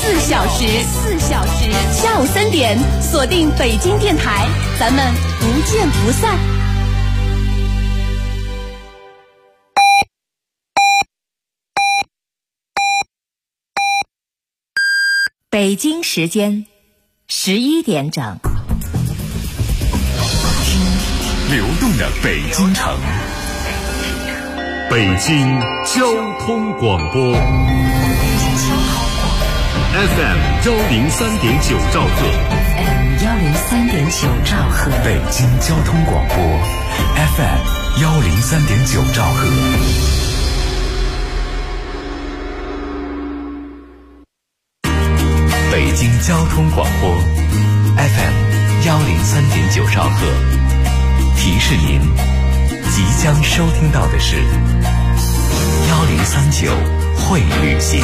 小时，下午3点，锁定北京电台，咱们不见不散。 北京时间11点整。 流动的北京城，北京交通广播 FM 103.9兆赫， 103.9兆赫， 北京交通广播 FM 103.9兆赫。北京交通广播 FM 103.9兆赫，提示您即将收听到的是1039会旅行。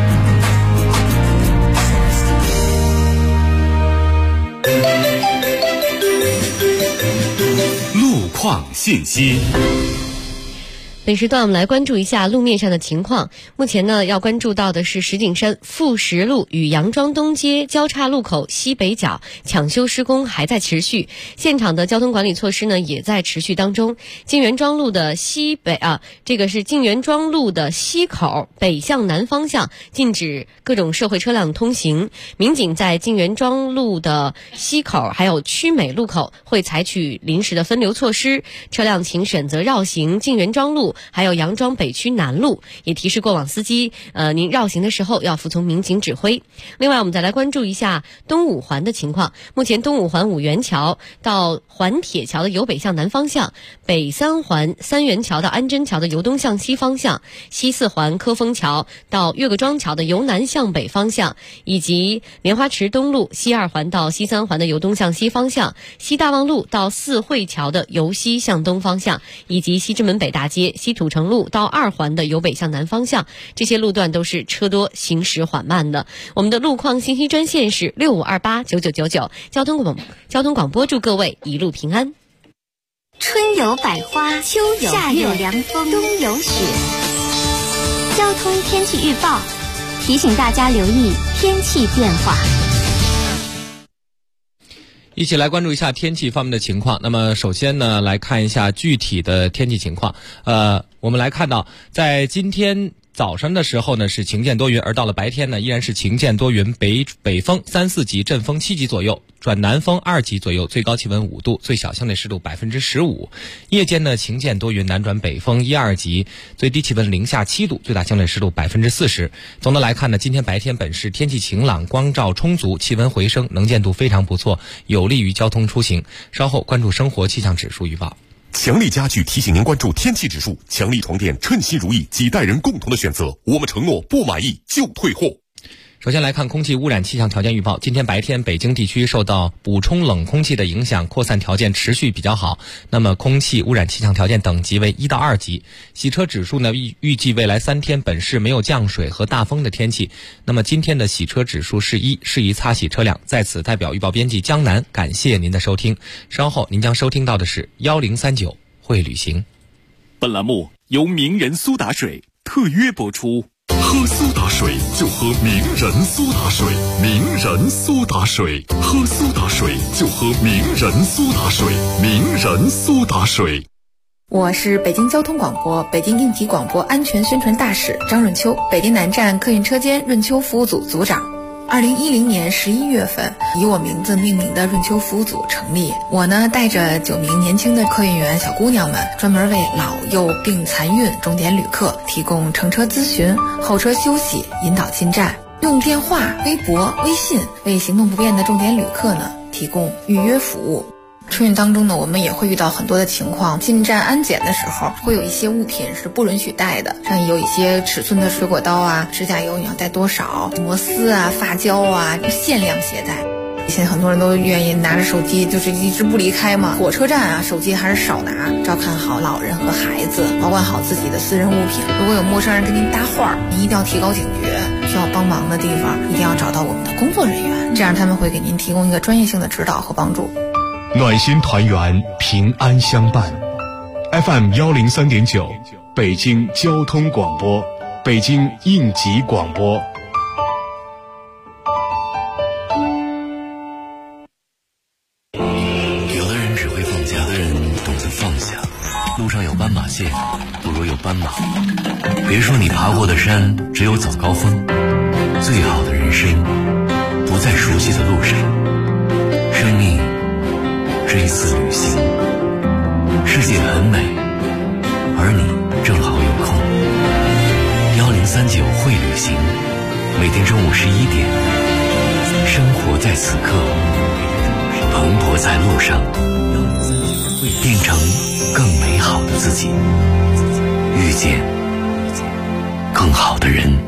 路况信息。 本时段我们来关注一下路面上的情况。目前呢，要关注到的是石景山富实路与杨庄东街交叉路口西北角抢修施工还在持续，现场的交通管理措施呢也在持续当中。金源庄路的这个是金源庄路的西口北向南方向禁止各种社会车辆通行，民警在金源庄路的西口还有曲美路口会采取临时的分流措施，车辆请选择绕行金源庄路还有杨庄北区南路，也提示过往司机您绕行的时候要服从民警指挥。另外我们再来关注一下东五环的情况。目前东五环五元桥到环铁桥的由北向南方向，北三环三元桥到安贞桥的由东向西方向，西四环科丰桥到岳各庄桥的由南向北方向，以及莲花池东路西二环到西三环的由东向西方向，西大望路到四惠桥的由西向东方向，以及西直门北大街西土城路到二环的由北向南方向，这些路段都是车多行驶缓慢的。我们的路况信息专线是65289999，交通广播祝各位一路平安。 春有百花，秋有月，夏有凉风，冬有雪。交通天气预报提醒大家留意天气变化。 一起来关注一下天气方面的情况。那么首先呢，来看一下具体的天气情况。我们来看到，在今天早上的时候呢是晴间多云，而到了白天呢依然是晴间多云，北风3、4级，阵风7级左右，转南风2级左右，最高气温5度，最小相对湿度15%。夜间呢晴间多云，南转北风1、2级，最低气温零下7度，最大相对湿度40%。总的来看呢，今天白天本市天气晴朗，光照充足，气温回升，能见度非常不错，有利于交通出行。稍后关注生活气象指数预报。 强力家具提醒您关注天气指数，强力床垫称心如意，几代人共同的选择，我们承诺不满意就退货。 首先来看空气污染气象条件预报。今天白天北京地区受到补充冷空气的影响，扩散条件持续比较好，那么空气污染气象条件等级为1到2级。洗车指数呢，预计未来3天本市没有降水和大风的天气，那么今天的洗车指数是1，适宜擦洗车辆。在此代表预报编辑江南感谢您的收听，稍后您将收听到的是1039会旅行。 本栏目由名人苏打水特约播出。喝苏打水就喝名人苏打水，名人苏打水，喝苏打水就喝名人苏打水，名人苏打水。 我是北京交通广播北京应急广播安全宣传大使张润秋，北京南站客运车间润秋服务组组长。2010年11月份，以我名字命名的润秋服务组成立。我呢，带着9名年轻的客运员小姑娘们，专门为老幼病残孕重点旅客提供乘车咨询、候车休息、引导进站，用电话、微博、微信为行动不便的重点旅客呢提供预约服务。春运当中呢，我们也会遇到很多的情况，进站安检的时候会有一些物品是不允许带的，像有一些尺寸的水果刀啊、指甲油你要带多少、摩丝啊、发胶啊，限量携带。现在很多人都愿意拿着手机就是一直不离开嘛，火车站啊手机还是少拿，照看好老人和孩子，保管好自己的私人物品。如果有陌生人跟您搭话，您一定要提高警觉，需要帮忙的地方一定要找到我们的工作人员，这样他们会给您提供一个专业性的指导和帮助。 暖心团圆，平安相伴。FM 103.9，北京交通广播，北京应急广播。 线，不如有斑马。别说你爬过的山只有早高峰，最好的人生不在熟悉的路上。生命是一次旅行，世界很美，而你正好有空。1039会旅行，每天中午11点，生活在此刻，蓬勃在路上，变成更美好的自己，遇见更好的人。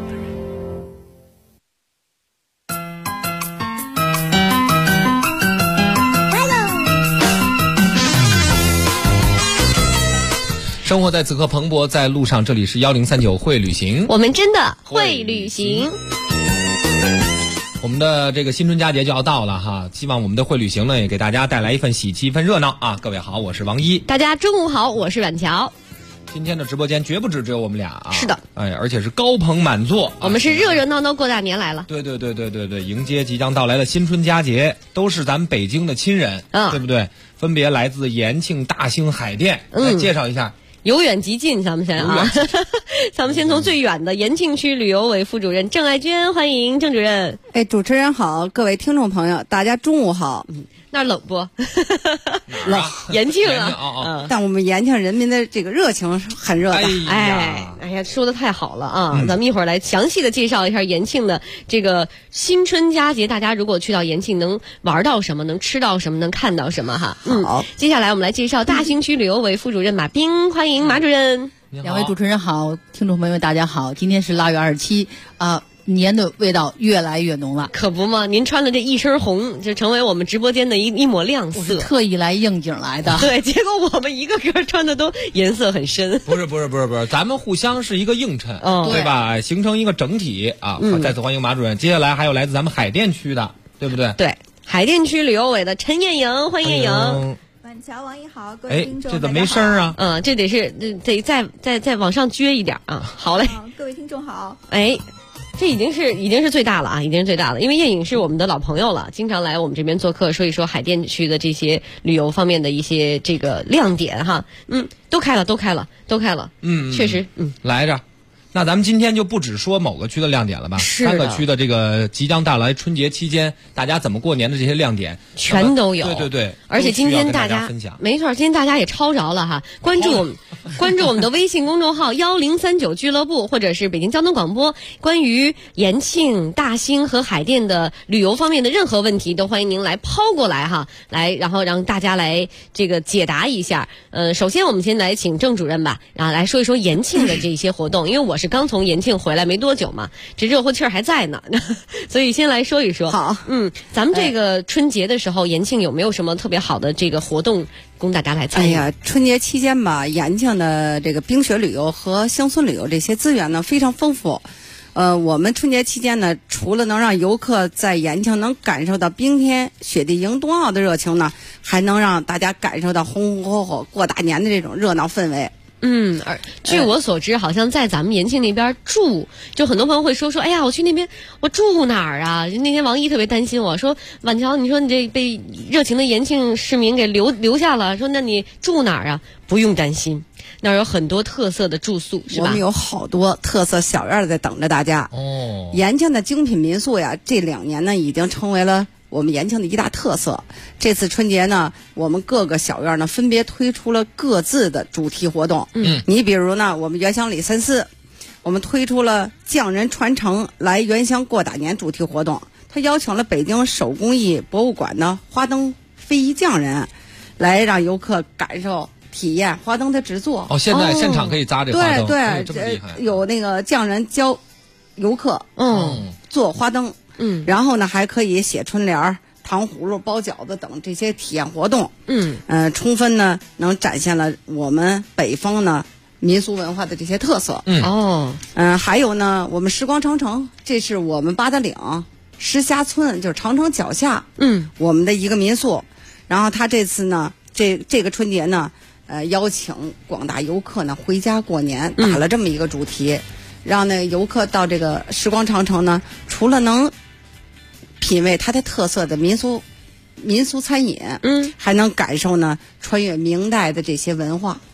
生活在此刻，蓬勃在路上。这里是1039会旅行， 我们真的会旅行。 我们的这个新春佳节就要到了哈，希望我们的会旅行呢也给大家带来一份喜气，一份热闹啊！各位好，我是王一， 大家中午好，我是阮乔。 今天的直播间绝不只有我们俩啊！ 是的， 哎，而且是高朋满座， 我们是热热闹闹过大年来了。 对，迎接即将到来的新春佳节，都是咱们北京的亲人，对不对？分别来自延庆、大兴、海淀，来介绍一下。 由远及近，咱们先啊，咱们先从最远的延庆区旅游委副主任郑爱娟，欢迎郑主任。 哎，主持人好，各位听众朋友，大家中午好。 那儿冷不？ 冷， 延庆啊， 但我们延庆人民的这个热情很热的。 哎呀，说的太好了啊！咱们一会儿来详细的介绍一下延庆的这个新春佳节，大家如果去到延庆能玩到什么，能吃到什么，能看到什么哈。 好， 接下来我们来介绍大兴区旅游委副主任马斌，欢迎马主任。 两位主持人好，听众朋友们大家好，今天是腊月27啊。年的味道越来越浓了， 可不嘛！您穿的这一身红，就成为我们直播间的一抹亮色。 我是特意来应景来的。 对，结果我们一个个穿的都颜色很深。 不是，咱们互相是一个映衬，对吧？形成一个整体啊！再次欢迎马主任。接下来还有来自咱们海淀区的，对不对？ 对，海淀区旅游委的陈艳莹，欢迎艳莹。 晚乔王一好，各位听众， 这怎么没声啊？ 这得是得再往上撅一点啊！好嘞， 各位听众好。 哎。这已经是最大了啊，已经是最大了。因为艳颖是我们的老朋友了，经常来我们这边做客，说一说海淀区的这些旅游方面的一些这个亮点哈。都开了。确实， 来着。那咱们今天就不只说某个区的亮点了吧？3个区的这个即将到来春节期间，大家怎么过年的这些亮点全都有。 对， 而且今天大家没错，今天大家也抄着了哈，关注我们的微信公众号1039俱乐部，或者是北京交通广播，关于延庆、大兴和海淀的旅游方面的任何问题，都欢迎您来抛过来哈，然后让大家来这个解答一下。首先我们先来请郑主任吧，然后来说一说延庆的这些活动，因为我是刚从延庆回来没多久嘛，这热乎气儿还在呢，所以先来说一说。 好， 咱们这个春节的时候，延庆有没有什么特别好的这个活动供大家来参与？ 哎呀，春节期间吧，延庆的这个冰雪旅游和乡村旅游这些资源呢非常丰富。我们春节期间呢，除了能让游客在延庆能感受到冰天雪地迎冬奥的热情呢，还能让大家感受到红红火火过大年的这种热闹氛围。 据我所知，好像在咱们延庆那边住，就很多朋友会说，哎呀，我去那边，我住哪儿啊？那天王一特别担心我说，婉乔，你说你这被热情的延庆市民给留下了，说那你住哪儿啊？不用担心，那儿有很多特色的住宿，是吧？ 我们有好多特色小院在等着大家。延庆的精品民宿呀，这2年呢已经成为了我们延庆的一大特色。这次春节呢，我们各个小院呢分别推出了各自的主题活动。你比如呢，我们原乡里3寺，我们推出了匠人传承来原乡过大年主题活动。他邀请了北京手工艺博物馆的花灯非遗匠人，来让游客感受体验花灯的制作。 现在现场可以扎这花灯。 对， 这么厉害。 有那个匠人教游客做花灯。然后呢，还可以写春联、糖葫芦、包饺子等这些体验活动。充分呢能展现了我们北方呢民俗文化的这些特色。还有呢，我们时光长城，这是我们八达岭石峡村，就是长城脚下，我们的一个民宿。然后他这次呢，这个春节呢，邀请广大游客呢回家过年，打了这么一个主题，让那个游客到这个时光长城呢，除了能品味它的特色的民俗餐饮，还能感受呢穿越明代的这些文化。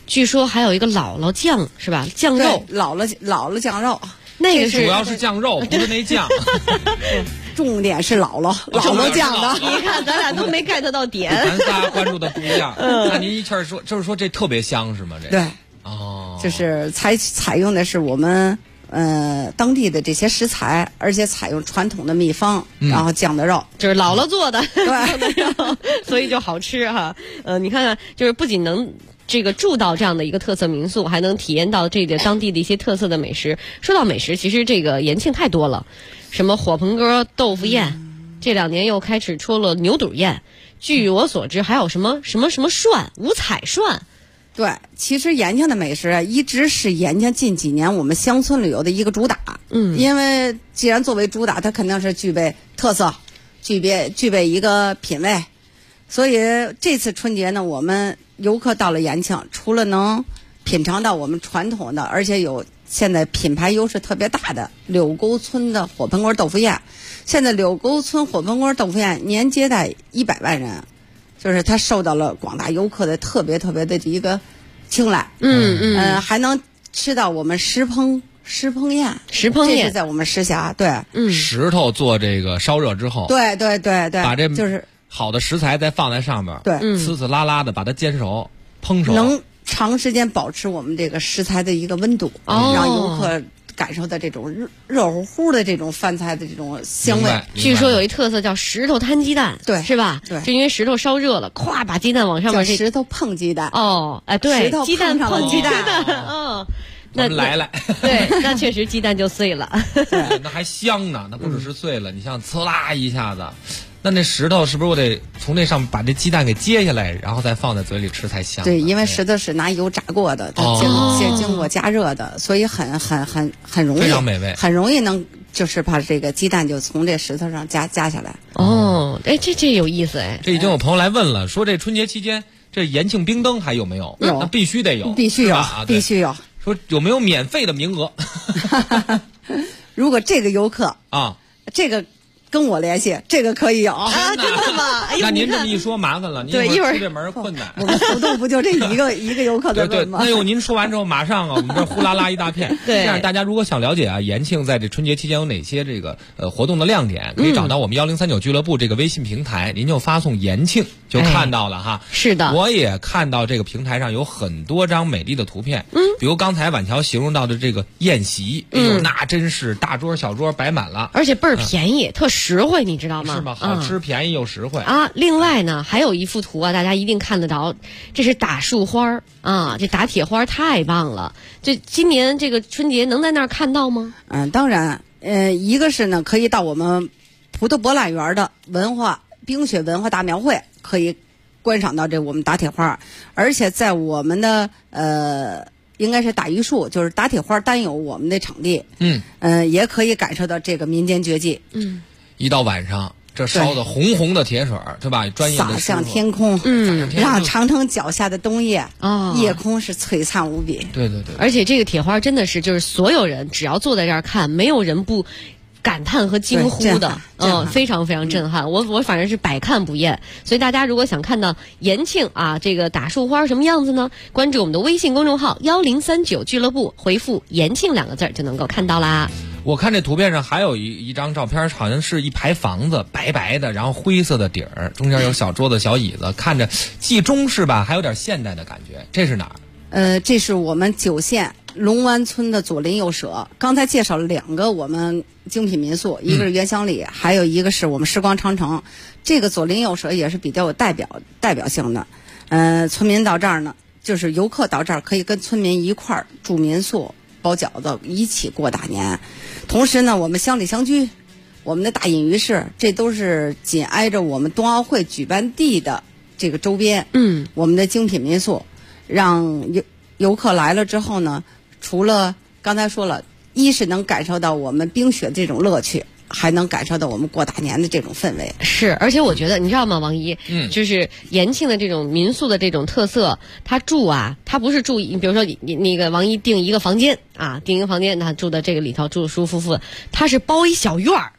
据说还有一个姥姥酱是吧？酱肉， 姥姥酱肉， 那个主要是酱肉，不是那酱。 重点是姥姥酱的。 你看咱俩都没 get 到点， 咱仨关注的不一样。那您一气儿说，就是说这特别香是吗？这对， 哦， 就是采用的是我们当地的这些食材，而且采用传统的秘方，然后酱的肉就是姥姥做的， 对， 所以就好吃哈。你看看，就是不仅能这个住到这样的一个特色民宿，还能体验到这个当地的一些特色的美食。说到美食，其实这个延庆太多了，什么火盆鸽、豆腐宴，这2年又开始出了牛肚宴。据我所知，还有什么涮，五彩涮。 对，其实延庆的美食一直是延庆近几年我们乡村旅游的一个主打。因为既然作为主打，它肯定是具备特色，具备一个品味。所以这次春节呢，我们游客到了延庆，除了能品尝到我们传统的，而且有现在品牌优势特别大的柳沟村的火盆锅豆腐宴。现在柳沟村火盆锅豆腐宴年接待100万人，就是它受到了广大游客的特别的一个青睐。还能吃到我们石烹宴，这是在我们石峡。对， 石头做这个烧热之后， 对， 把这就是好的食材再放在上面， 对， 呲拉拉的把它煎熟、烹熟， 能长时间保持我们这个食材的一个温度，让游客感受到这种热乎乎的这种饭菜的这种香味。 据说有一特色叫石头摊鸡蛋， 对， 是吧？ 对， 就因为石头烧热了，咵把鸡蛋往上面， 石头碰鸡蛋。 哦，哎，对， 石头鸡蛋碰鸡蛋， 哦， 那来， 对，那确实鸡蛋就碎了。 那还香呢，那不只是碎了，你像呲啦一下子。那石头是不是我得从这上把这鸡蛋给揭下来，然后再放在嘴里吃才香？ 对，因为石头是拿油炸过的，它经过加热的，所以很容易， 非常美味， 很容易能就是把这个鸡蛋就从这石头上夹下来。 哦，哎，这有意思哎。 这已经有朋友来问了，说这春节期间这延庆冰灯还有没有？ 有， 那必须得有， 必须有，必须有。 说有没有免费的名额？ 如果这个游客啊， 这个。跟我联系，这个可以有啊？真的吗？哎呦， 那您这么一说麻烦了，您一会儿出这门困难。 我们活动不就这一个游客的问吗？ 那您说完之后，马上啊，我们这呼啦啦一大片。 对， 这样大家如果想了解啊，延庆在这春节期间有哪些这个活动的亮点，可以找到我们1039俱乐部这个微信平台，您就发送延庆就看到了哈。 是的， 我也看到这个平台上有很多张美丽的图片，比如刚才婉乔形容到的这个宴席，哎呦，那真是大桌小桌摆满了， 而且倍儿便宜，特实惠，你知道吗？ 是吗？好吃、便宜又实惠啊！另外呢，还有一幅图啊，大家一定看得着，这是打树花啊，这打铁花太棒了。这今年这个春节能在那儿看到吗？ 当然，一个是呢，可以到我们葡萄博览园的冰雪文化大庙会，可以观赏到这我们打铁花，而且在我们的应该是打榆树，就是打铁花单有我们的场地，也可以感受到这个民间绝技。 一到晚上，这烧的红红的铁水，对吧？专业的洒向天空，让长城脚下的冬夜，夜空是璀璨无比。 对， 而且这个铁花真的是，就是所有人只要坐在这儿看，没有人不感叹和惊呼的，非常非常震撼。我反正是百看不厌。所以大家如果想看到延庆啊这个打树花什么样子呢？关注我们的微信公众号1039俱乐部，回复延庆2个字就能够看到啦。 我看这图片上还有一张照片，好像是一排房子，白白的，然后灰色的底儿，中间有小桌子小椅子，看着既中式吧，还有点现代的感觉。这是哪儿？这是我们9县龙湾村的左邻右舍。刚才介绍了2个我们精品民宿，一个是原乡里，还有一个是我们时光长城。这个左邻右舍也是比较有代表性的。村民到这儿呢，就是游客到这儿可以跟村民一块儿住民宿，包饺子，一起过大年。同时呢，我们乡里乡居，我们的大隐于市，这都是紧挨着我们冬奥会举办地的这个周边。我们的精品民宿，让游客来了之后呢，除了刚才说了，一是能感受到我们冰雪这种乐趣，还能感受到我们过大年的这种氛围。 是，而且我觉得你知道吗，王一，就是延庆的这种民宿的这种特色，他住啊，他不是住，比如说你那个王一订一个房间啊，订一个房间，他住的这个里头住舒舒服服的，他是包一小院儿。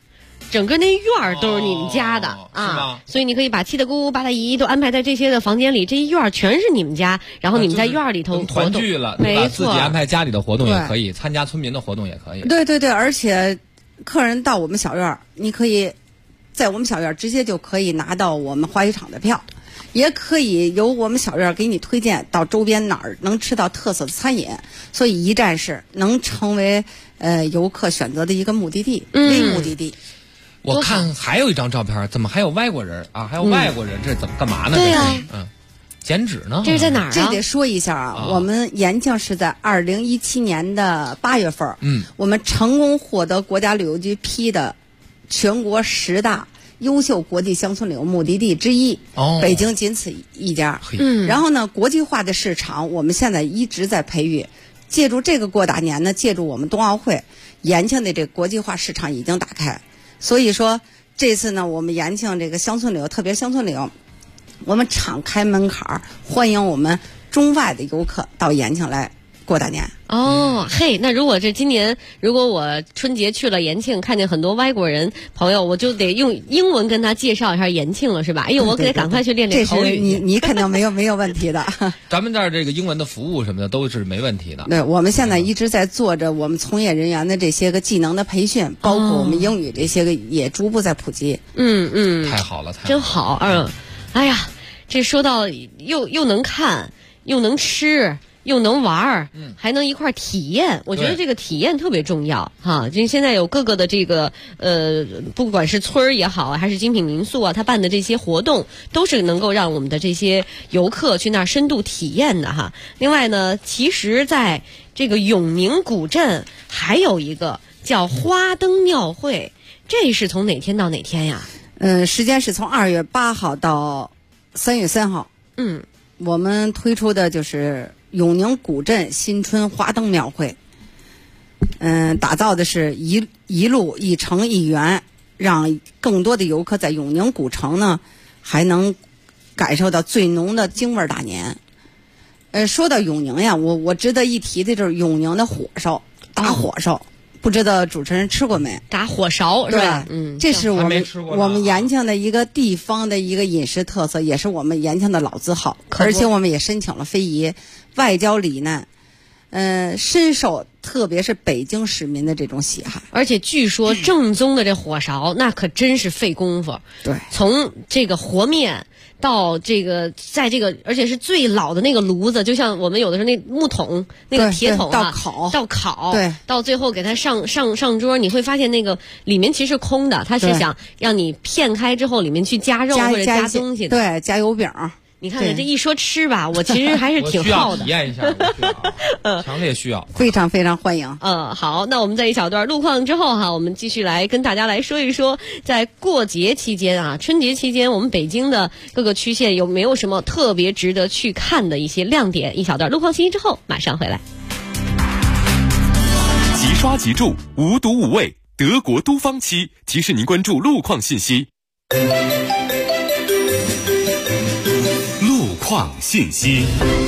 整个那院儿都是你们家的啊，所以你可以把七大姑八大姨都安排在这些的房间里，这一院儿全是你们家，然后你们在院儿里头活动， 团聚了， 没错， 自己安排家里的活动也可以，参加村民的活动也可以。 对对对，而且客人到我们小院儿，你可以在我们小院儿直接就可以拿到我们滑雪场的票。也可以由我们小院给你推荐到周边哪儿能吃到特色的餐饮，所以一站式能成为游客选择的一个目的地，微目的地。 我看还有一张照片，怎么还有外国人啊？还有外国人，这怎么干嘛呢？ 对呀， 剪纸呢？ 这是在哪儿啊？ 这得说一下啊，我们延庆是在2017年的8月份，我们成功获得国家旅游局批的全国10大优秀国际乡村旅游目的地之一，北京仅此一家。然后呢，国际化的市场我们现在一直在培育，借助这个过大年呢，借助我们冬奥会，延庆的这个国际化市场已经打开。所以说这次呢，我们延庆这个乡村旅游，特别乡村旅游，我们敞开门槛，欢迎我们中外的游客到延庆来过大年。 嘿，那如果这今年如果我春节去了延庆，看见很多外国人朋友，我就得用英文跟他介绍一下延庆了，是吧？哎呦，我得赶快去练练口语。 你肯定没有问题的。 咱们这儿这个英文的服务什么的都是没问题的。 对，我们现在一直在做着我们从业人员的这些个技能的培训，包括我们英语这些个也逐步在普及。 太好了， 真好。哎呀，这说到又能看，又能吃。又能玩儿，还能一块儿体验，我觉得这个体验特别重要哈。就现在有各个的这个不管是村儿也好还是精品民宿啊，他办的这些活动都是能够让我们的这些游客去那儿深度体验的哈。另外呢，其实在这个永宁古镇还有一个叫花灯庙会，这是从哪天到哪天呀？ 时间是从2月8号到3月3号。我们推出的就是永宁古镇新春花灯庙会，打造的是一路一城一园，让更多的游客在永宁古城呢，还能感受到最浓的京味大年。说到永宁呀，我值得一提的就是永宁的火烧，打火烧，不知道主持人吃过没？ 打火烧是吧？ 这是我们延庆的一个地方的一个饮食特色，也是我们延庆的老字号，而且我们也申请了非遗，外交里呢，深受特别是北京市民的这种喜爱。 而且据说正宗的这火烧那可真是费功夫。 对， 从这个和面到这个，在这个而且是最老的那个炉子，就像我们有的时候那木桶那个铁桶啊，到烤， 对， 到最后给它上桌，你会发现那个里面其实是空的，它是想让你片开之后里面去加肉或者加东西的， 对，加油饼。 你看看这一说吃吧，我其实还是挺好的。 我需要体验一下，强烈需要， 非常非常欢迎。 好，那我们在一小段路况之后哈，我们继续来跟大家来说一说，在过节期间啊，春节期间我们北京的各个区县有没有什么特别值得去看的一些亮点？一小段路况信息之后马上回来。 即刷即住，无毒无味，德国都方漆提示您关注路况信息。路况信息。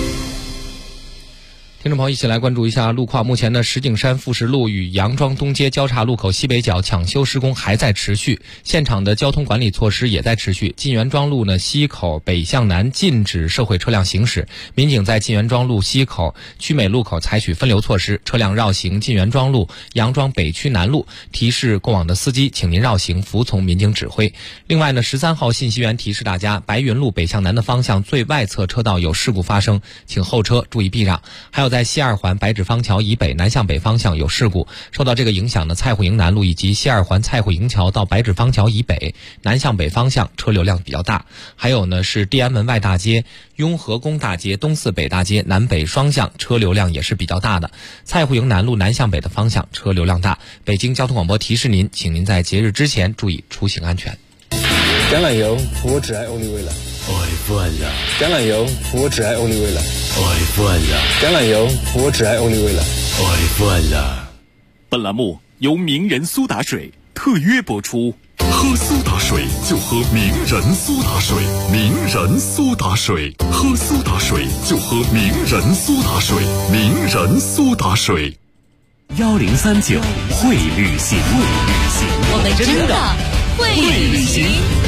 听众朋友，一起来关注一下路况。目前呢，石景山富石路与杨庄东街交叉路口西北角抢修施工还在持续，现场的交通管理措施也在持续。晋元庄路呢西口北向南禁止社会车辆行驶，民警在晋元庄路西口曲美路口采取分流措施，车辆绕行晋元庄路、杨庄北区南路，提示过往的司机，请您绕行，服从民警指挥。另外呢，13号信息源提示大家，白云路北向南的方向最外侧车道有事故发生，请后车注意避让。还有在西二环白纸坊桥以北南向北方向有事故，受到这个影响呢，蔡户营南路以及西二环蔡户营桥到白纸坊桥以北南向北方向车流量比较大。还有呢是地安门外大街、雍和宫大街、东四北大街南北双向车流量也是比较大的。蔡户营南路南向北的方向车流量大。北京交通广播提示您，请您在节日之前注意出行安全。 橄榄油，我只爱欧丽薇了。爱惯了。橄榄油，我只爱欧丽薇了。爱惯了。橄榄油，我只爱欧丽薇了。爱惯了。 本栏目由名人苏打水特约播出。喝苏打水就喝名人苏打水，名人苏打水，喝苏打水就喝名人苏打水，名人苏打水。1039会旅行， 我们真的会旅行。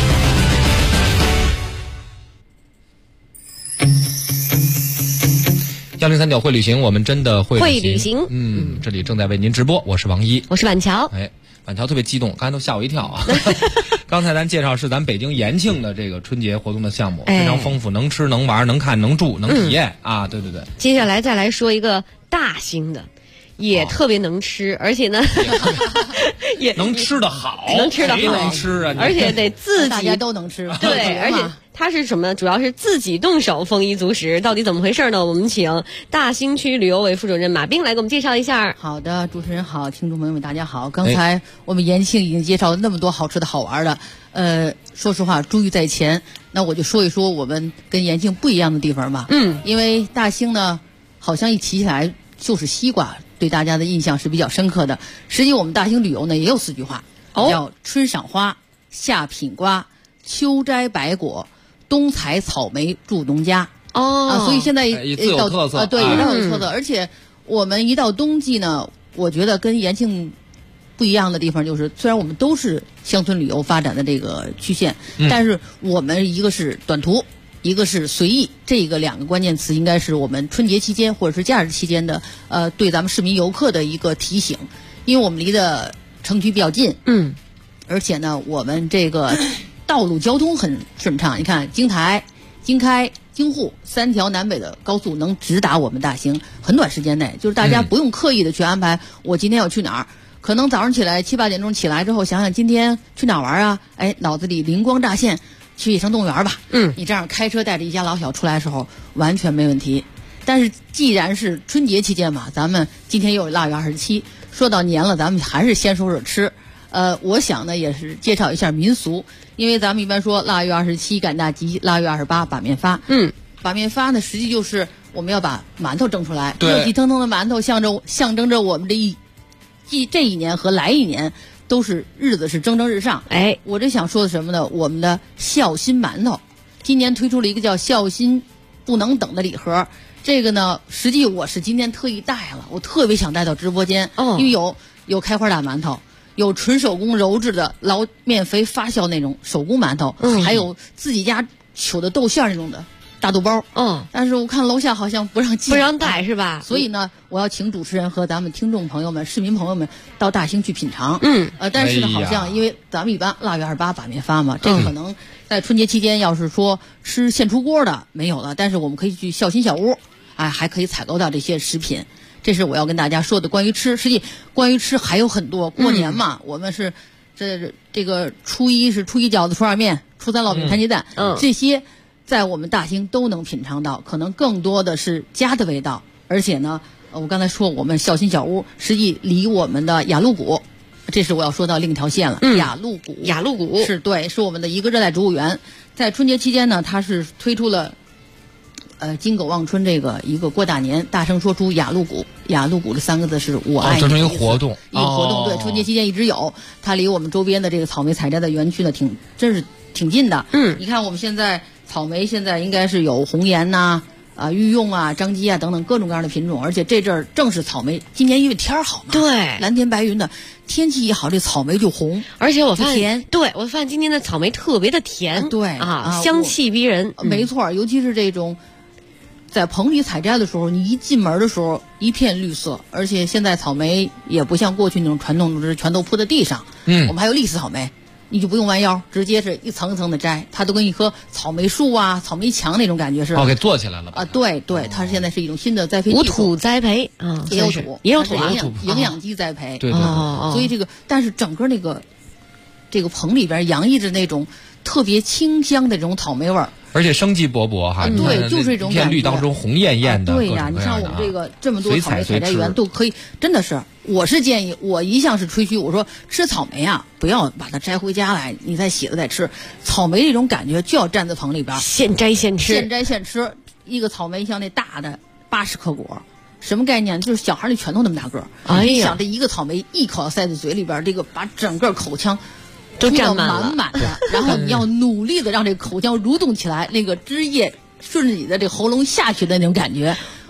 103.9会旅行，我们真的会旅行。 这里正在为您直播，我是王一， 我是板桥。 板桥特别激动，刚才都吓我一跳啊！刚才咱介绍是咱北京延庆的这个春节活动的项目，非常丰富，能吃能玩能看能住能体验啊！对。 接下来再来说一个大型的。也特别能吃，而且呢， 也能吃得好， 能吃得好， 能吃啊！ 而且得自己大家都能吃， 对，而且它是什么呢？主要是自己动手，丰衣足食。到底怎么回事呢？我们请大兴区旅游委副主任马斌来给我们介绍一下。 好的，主持人好，听众朋友们大家好。刚才我们延庆已经介绍了那么多好吃的好玩的，说实话，珠玉在前，那我就说一说我们跟延庆不一样的地方吧。因为大兴呢，好像一提起来就是西瓜。对大家的印象是比较深刻的。实际我们大兴旅游呢也有4句话，叫春赏花，夏品瓜，秋摘白果，冬采草莓助农家。所以现在也有特色， 对，也有特色。而且我们一到冬季呢，我觉得跟延庆不一样的地方就是，虽然我们都是乡村旅游发展的这个曲线，但是我们一个是短途。一个是随意，这个2个关键词应该是我们春节期间或者是假日期间的对咱们市民游客的一个提醒，因为我们离的城区比较近，而且呢我们这个道路交通很顺畅。你看京台、京开、京沪3条南北的高速能直达我们大兴，很短时间内，就是大家不用刻意的去安排我今天要去哪儿，可能早上起来7、8点钟起来之后，想想今天去哪儿玩啊，脑子里灵光乍现。去野生动物园吧，你这样开车带着一家老小出来的时候完全没问题。但是既然是春节期间嘛，咱们今天又有腊月27，说到年了，咱们还是先说说吃。我想呢也是介绍一下民俗，因为咱们一般说腊月27赶大集，腊月28把面发。把面发呢，实际就是我们要把馒头蒸出来，热气腾腾的馒头象征着我们这一年和来一年。都是日子是蒸蒸日上。我这想说的什么呢？我们的孝心馒头，今年推出了一个叫孝心不能等的礼盒。这个呢，实际我是今天特意带了，我特别想带到直播间，因为有开花大馒头，有纯手工揉制的捞面肥发酵那种手工馒头，还有自己家取的豆馅那种的大豆包。但是我看楼下好像不让带是吧？ 所以呢，我要请主持人和咱们听众朋友们、市民朋友们到大兴去品尝。但是呢，好像因为咱们一般腊月28把面发嘛，这个可能在春节期间要是说吃现出锅的没有了，但是我们可以去孝心小屋，还可以采购到这些食品。这是我要跟大家说的关于吃。实际关于吃还有很多，过年嘛，我们是这个初一是初一饺子、初二面，初三烙饼、摊鸡蛋，这些。在我们大兴都能品尝到，可能更多的是家的味道。而且呢，我刚才说我们孝心小屋实际离我们的雅鹿谷，这是我要说到另一条线了。雅鹿谷是我们的一个热带植物园。在春节期间呢，它是推出了金狗望春这个一个过大年，大声说出雅鹿谷。雅鹿谷这3个字是我爱你。 这是一个活动， 对，春节期间一直有。它离我们周边的这个草莓采摘的园区呢，真是挺近的。你看我们现在。草莓现在应该是有红颜呐、御用啊、张基啊等等各种各样的品种，而且这阵儿正是草莓。今年因为天儿好嘛， 对， 蓝天白云的，天气一好，这草莓就红。 而且我发现，我发现今年的草莓特别的甜，香气逼人。 没错，尤其是这种在棚里采摘的时候，你一进门的时候一片绿色，而且现在草莓也不像过去那种传统种植全都铺在地上，我们还有立丝草莓。你就不用弯腰，直接是一层一层的摘，它都跟一棵草莓树啊、草莓墙那种感觉似的。 给做起来了对，它现在是一种新的栽培技术。 无土栽培也有土， 营养基栽培。 对。 所以但是整个这个棚里边洋溢着那种特别清香的这种草莓味儿。 而且生机勃勃哈， 对，就是这种片绿当中红艳艳的。 对呀，你像我们这个这么多草莓采摘园都可以，真的是，我是建议，我一向是吹嘘，我说吃草莓啊，不要把它摘回家来，你再洗了再吃。草莓这种感觉就要站在棚里边， 现摘现吃。 一个草莓像那大的80颗果，什么概念？就是小孩的拳头那么大个。 你想这一个草莓一口塞在嘴里边，这个把整个口腔。 都占满满的，然后你要努力的让这个口腔蠕动起来，那个汁液顺着你的这喉咙下去的那种感觉，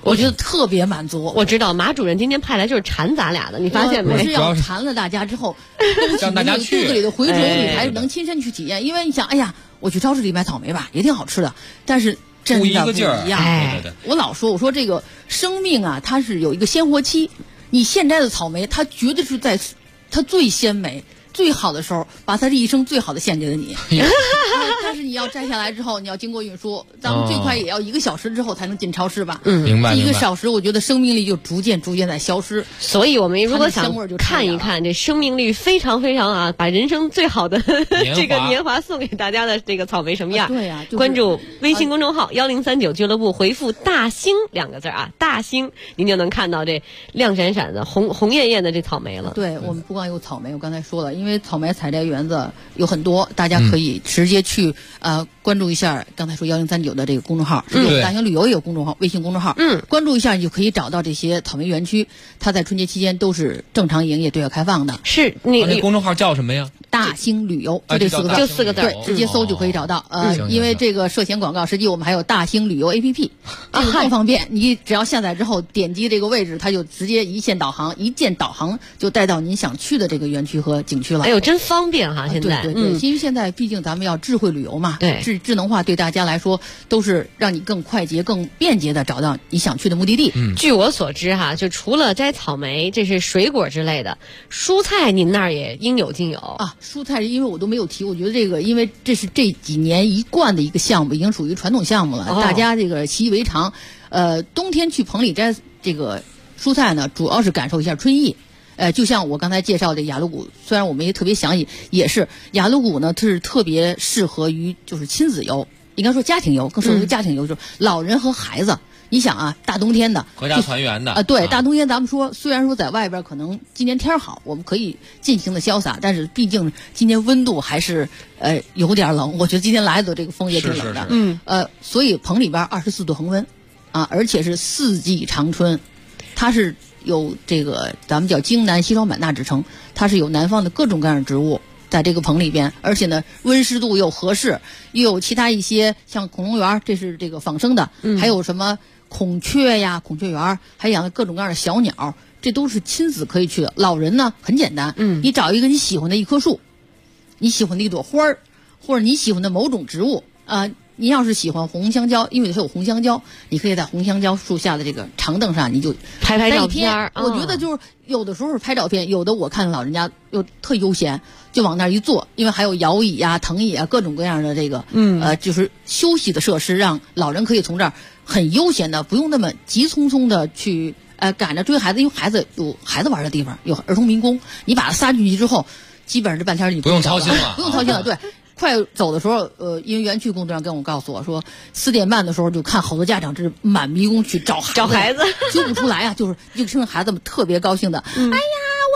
我觉得特别满足。 我知道马主任今天派来就是馋咱俩的，你发现没？ 我是要馋了大家之后， 让大家去肚子里的蛔虫，你还能亲身去体验。因为你想，哎呀，我去超市里买草莓吧，也挺好吃的，但是真的不一样。 对， 我老说，我说这个生命啊，它是有一个鲜活期。你现摘的草莓，它绝对是在它最鲜美、最好的时候，把它这一生最好的献给了你。但是你要摘下来之后，你要经过运输，咱们最快也要1个小时之后才能进超市吧？ 明白。 这1个小时，我觉得生命力就逐渐在消失。 所以我们如果想看一看这生命力非常非常啊，把人生最好的这个年华送给大家的这个草莓什么样？ 对呀， 关注微信公众号1039俱乐部，回复大兴2个字啊，大兴，您就能看到这亮闪闪的红艳艳的这草莓了。 对，我们不光有草莓，我刚才说了，因为草莓采摘园子有很多，大家可以直接去关注一下。刚才说1039的这个公众号，大兴旅游也有公众号，微信公众号，关注一下你就可以找到这些草莓园区，它在春节期间都是正常营业、对外开放的。 是那公众号叫什么呀？ 大兴旅游，就这4个字， 就4个字， 对，直接搜就可以找到。因为这个涉嫌广告，实际我们还有大兴旅游 APP， 这个更方便。你只要下载之后点击这个位置，它就直接一键导航就带到您想去的这个园区和景区了。 哎呦，真方便哈！现在， 对，因为现在毕竟咱们要智慧旅游嘛， 对， 智能化对大家来说都是让你更快捷、更便捷的找到你想去的目的地。 据我所知哈，就除了摘草莓，这是水果之类的，蔬菜您那儿也应有尽有啊。蔬菜因为我都没有提，我觉得这个因为这是这几年一贯的一个项目，已经属于传统项目了，大家这个习以为常。冬天去棚里摘这个蔬菜呢，主要是感受一下春意。就像我刚才介绍的雅鲁谷，虽然我们也特别详细，也是雅鲁谷呢，它是特别适合于就是亲子游，应该说家庭游，更适合于家庭游，就是老人和孩子。你想啊，大冬天的， 合家团圆的对，大冬天咱们说，虽然说在外边可能今年天好，我们可以尽情的潇洒，但是毕竟今年温度还是有点冷，我觉得今天来的这个风也挺冷的，所以棚里边24度恒温啊，而且是4季长春，它是有这个咱们叫京南西双版纳之称，它是有南方的各种各样的植物在这个棚里边，而且呢温湿度又合适，又有其他一些像恐龙园，这是这个仿生的，还有什么孔雀呀、孔雀园，还养了各种各样的小鸟，这都是亲子可以去的。老人呢很简单，你找一个你喜欢的一棵树，你喜欢的一朵花儿，或者你喜欢的某种植物你要是喜欢红香蕉，因为它有红香蕉，你可以在红香蕉树下的这个长凳上，你就拍照片。 我觉得就是有的时候是拍照片，有的我看老人家又特悠闲，就往那儿一坐，因为还有摇椅啊、藤椅啊，各种各样的这个就是休息的设施，让老人可以从这儿很悠闲的，不用那么急匆匆的去赶着追孩子，因为孩子有孩子玩的地方，有儿童迷宫，你把他撒进去之后，基本上这半天你不用操心了， 不用操心了，对。快走的时候，因为园区工作人员跟我告诉我说，4点半的时候就看好多家长这满迷宫去找孩子，揪不出来啊，就听孩子们特别高兴的，哎呀，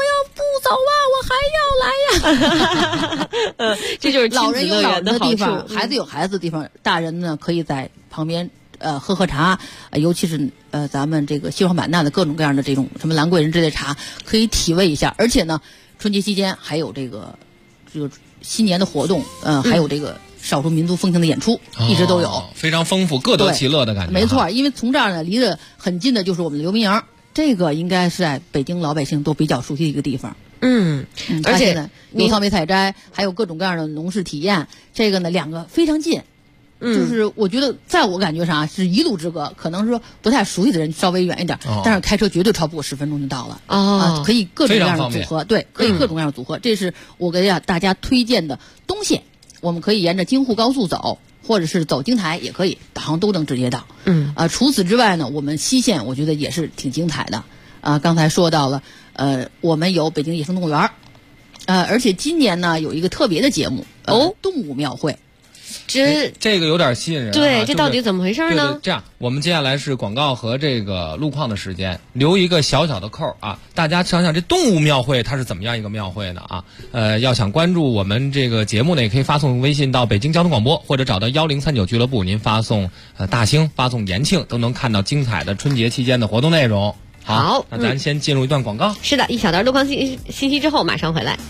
我要不走啊，我还要来呀。 这就是老人有老人的地方，孩子有孩子的地方，大人呢可以在旁边喝茶，尤其是咱们这个西双版纳的各种各样的这种什么兰桂人之类茶，可以体味一下。而且呢，春节期间还有这个新年的活动，还有这个少数民族风情的演出，一直都有， 非常丰富，各得其乐的感觉。 没错，因为从这儿呢离得很近的就是我们的流民营，这个应该是在北京老百姓都比较熟悉的一个地方。而且呢，有草莓采摘，还有各种各样的农事体验，这个呢2个非常近。就是我觉得在我感觉上是1路之隔，可能说不太熟悉的人稍微远一点，但是开车绝对超不过10分钟就到了。可以各种各样的组合，对，可以各种各样的组合。这是我给大家推荐的东线，我们可以沿着京沪高速走，或者是走京台也可以，导航都能直接到。除此之外呢，我们西线我觉得也是挺精彩的。刚才说到了，我们有北京野生动物园，而且今年呢有一个特别的节目动物庙会。 这个有点吸引人。 对，这到底怎么回事呢？ 对，这样，我们接下来是广告和这个路况的时间，留一个小小的扣啊！大家想想，这动物庙会它是怎么样一个庙会呢？要想关注我们这个节目呢，也可以发送微信到北京交通广播，或者找到1039俱乐部，您发送大兴，发送延庆，都能看到精彩的春节期间的活动内容。好，那咱先进入一段广告。 是的，一小段路况信息之后马上回来。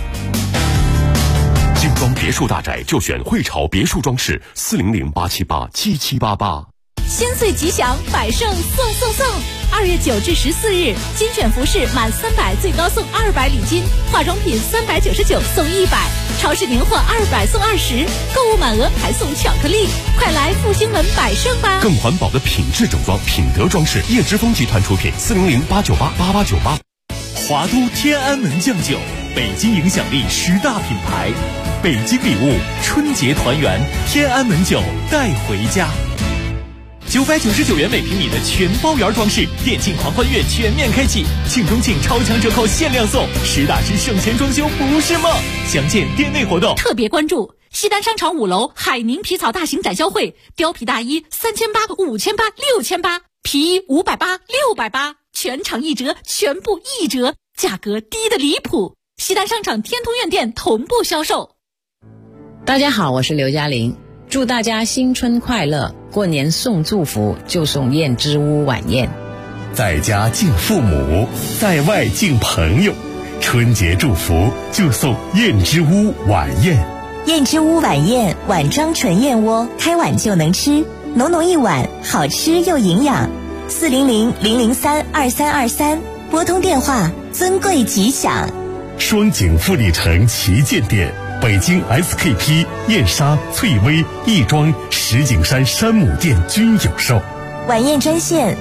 精装别墅大宅就选汇潮别墅装饰，400-878-7788。 新岁吉祥，百胜送送送！2月9至14日，精选服饰满300最高送200礼金，化妆品399送100，超市年货200送20，购物满额还送巧克力，快来复兴门百胜吧！ 更环保的品质整装，品德装饰，叶之峰集团出品，400-898-8898。华都天安门酱酒，北京影响力10大品牌，北京礼物，春节团圆，天安门酒带回家。999元每平米的全包圆装饰，店庆狂欢月全面开启，庆中庆超强折扣限量送，实打实省钱装修不是梦。详见店内活动。 特别关注西单商场5楼海宁皮草大型展销会，貂皮大衣3800、5800、6800，皮衣580、680，全场1折，全部1折，价格低得离谱。西单商场天通苑店同步销售。 大家好，我是刘嘉玲，祝大家新春快乐！过年送祝福就送燕之屋晚宴， 在家敬父母，在外敬朋友，春节祝福就送燕之屋晚宴。 燕之屋晚宴，碗装纯燕窝，开碗就能吃，浓浓一碗，好吃又营养。400-003-2323，拨通电话，尊贵吉祥。 双井富力城旗舰店，北京 SKP、燕莎、翠微、亦庄、石景山山姆店均有售。 晚宴专线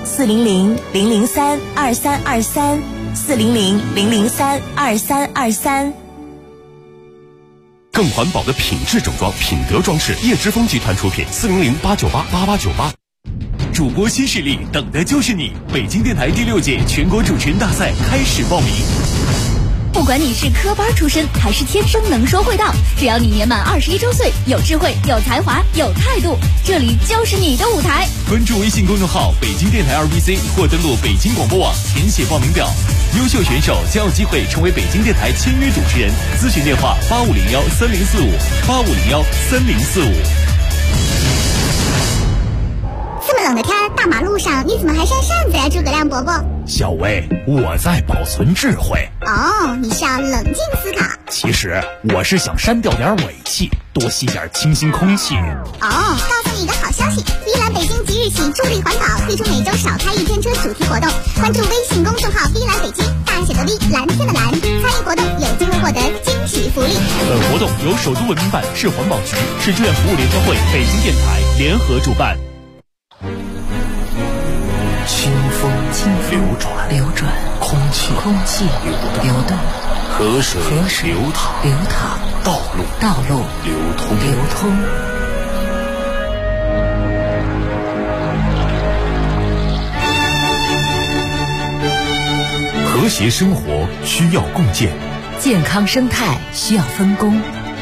400-003-2323，400-003-2323。 更环保的品质整装，品德装饰，叶之峰集团出品，400-898-8898。主播新势力，等的就是你！北京电台第6届全国主持人大赛开始报名。 不管你是科班出身还是天生能说会道，只要你年满21周岁，有智慧、有才华、有态度，这里就是你的舞台。 关注微信公众号北京电台2BC 或登录北京广播网填写报名表，优秀选手将有机会成为北京电台签约主持人。咨询电话8501-3045，8501-3045。 这么冷的天，大马路上你怎么还扇扇子呀，诸葛亮伯伯？ 小薇，我在保存智慧。 哦，你是要冷静思考。 其实我是想删掉点尾气，多吸点清新空气。 哦，告诉你一个好消息，碧蓝北京即日起助力环保，推出每周少开1天车主题活动。关注微信公众号碧蓝北京，大写的 V， 蓝天的蓝，参与活动有机会获得惊喜福利。 本活动由首都文明办、市环保局、市志愿服务联合会、北京电台联合主办。 清风流转，空气流动，河水流淌，道路流通。 和谐生活需要共建， 健康生态需要分工。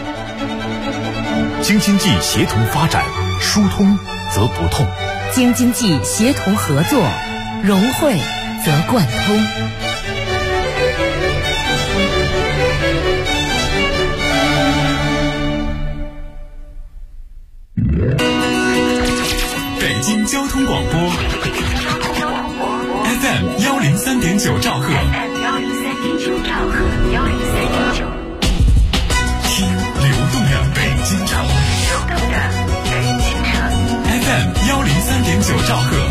京津冀协同发展，疏通则不痛。 京津冀协同合作，融汇则贯通。 北京交通广播 FM 103.9兆赫，听流动的北京城。FM 103.9兆赫，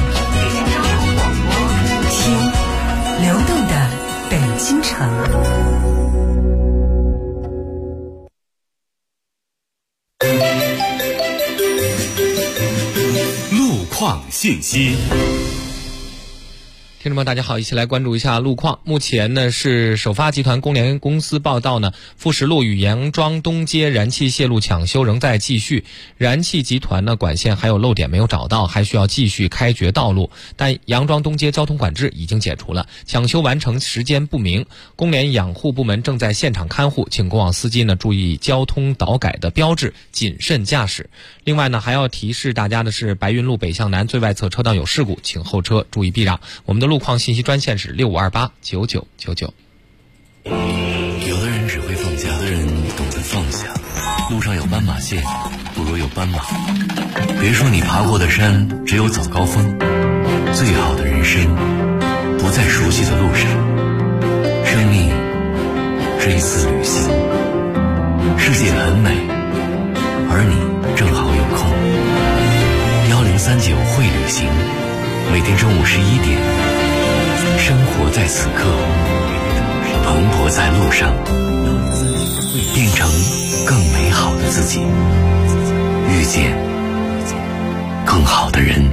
听流动的北京城。 路况信息。 听众们大家好，一起来关注一下路况。目前呢是首发集团供联公司报道呢，富石路与杨庄东街燃气泄路抢修仍在继续，燃气集团呢管线还有漏点没有找到，还需要继续开掘道路，但杨庄东街交通管制已经解除了，抢修完成时间不明，供联养护部门正在现场看护，请过往司机呢注意交通导改的标志，谨慎驾驶。另外呢还要提示大家的是，白云路北向南最外侧车道有事故，请后车注意避让。我们的路况信息专线是65289999。 有的人只会放假，有的人懂得放下。路上有斑马线，不如有斑马。别说你爬过的山只有早高峰，最好的人生不在熟悉的路上。生命是一次旅行，世界很美，而你正好有空。1039会旅行每天中午11点，生活在此刻，蓬勃在路上，变成更美好的自己，遇见更好的人。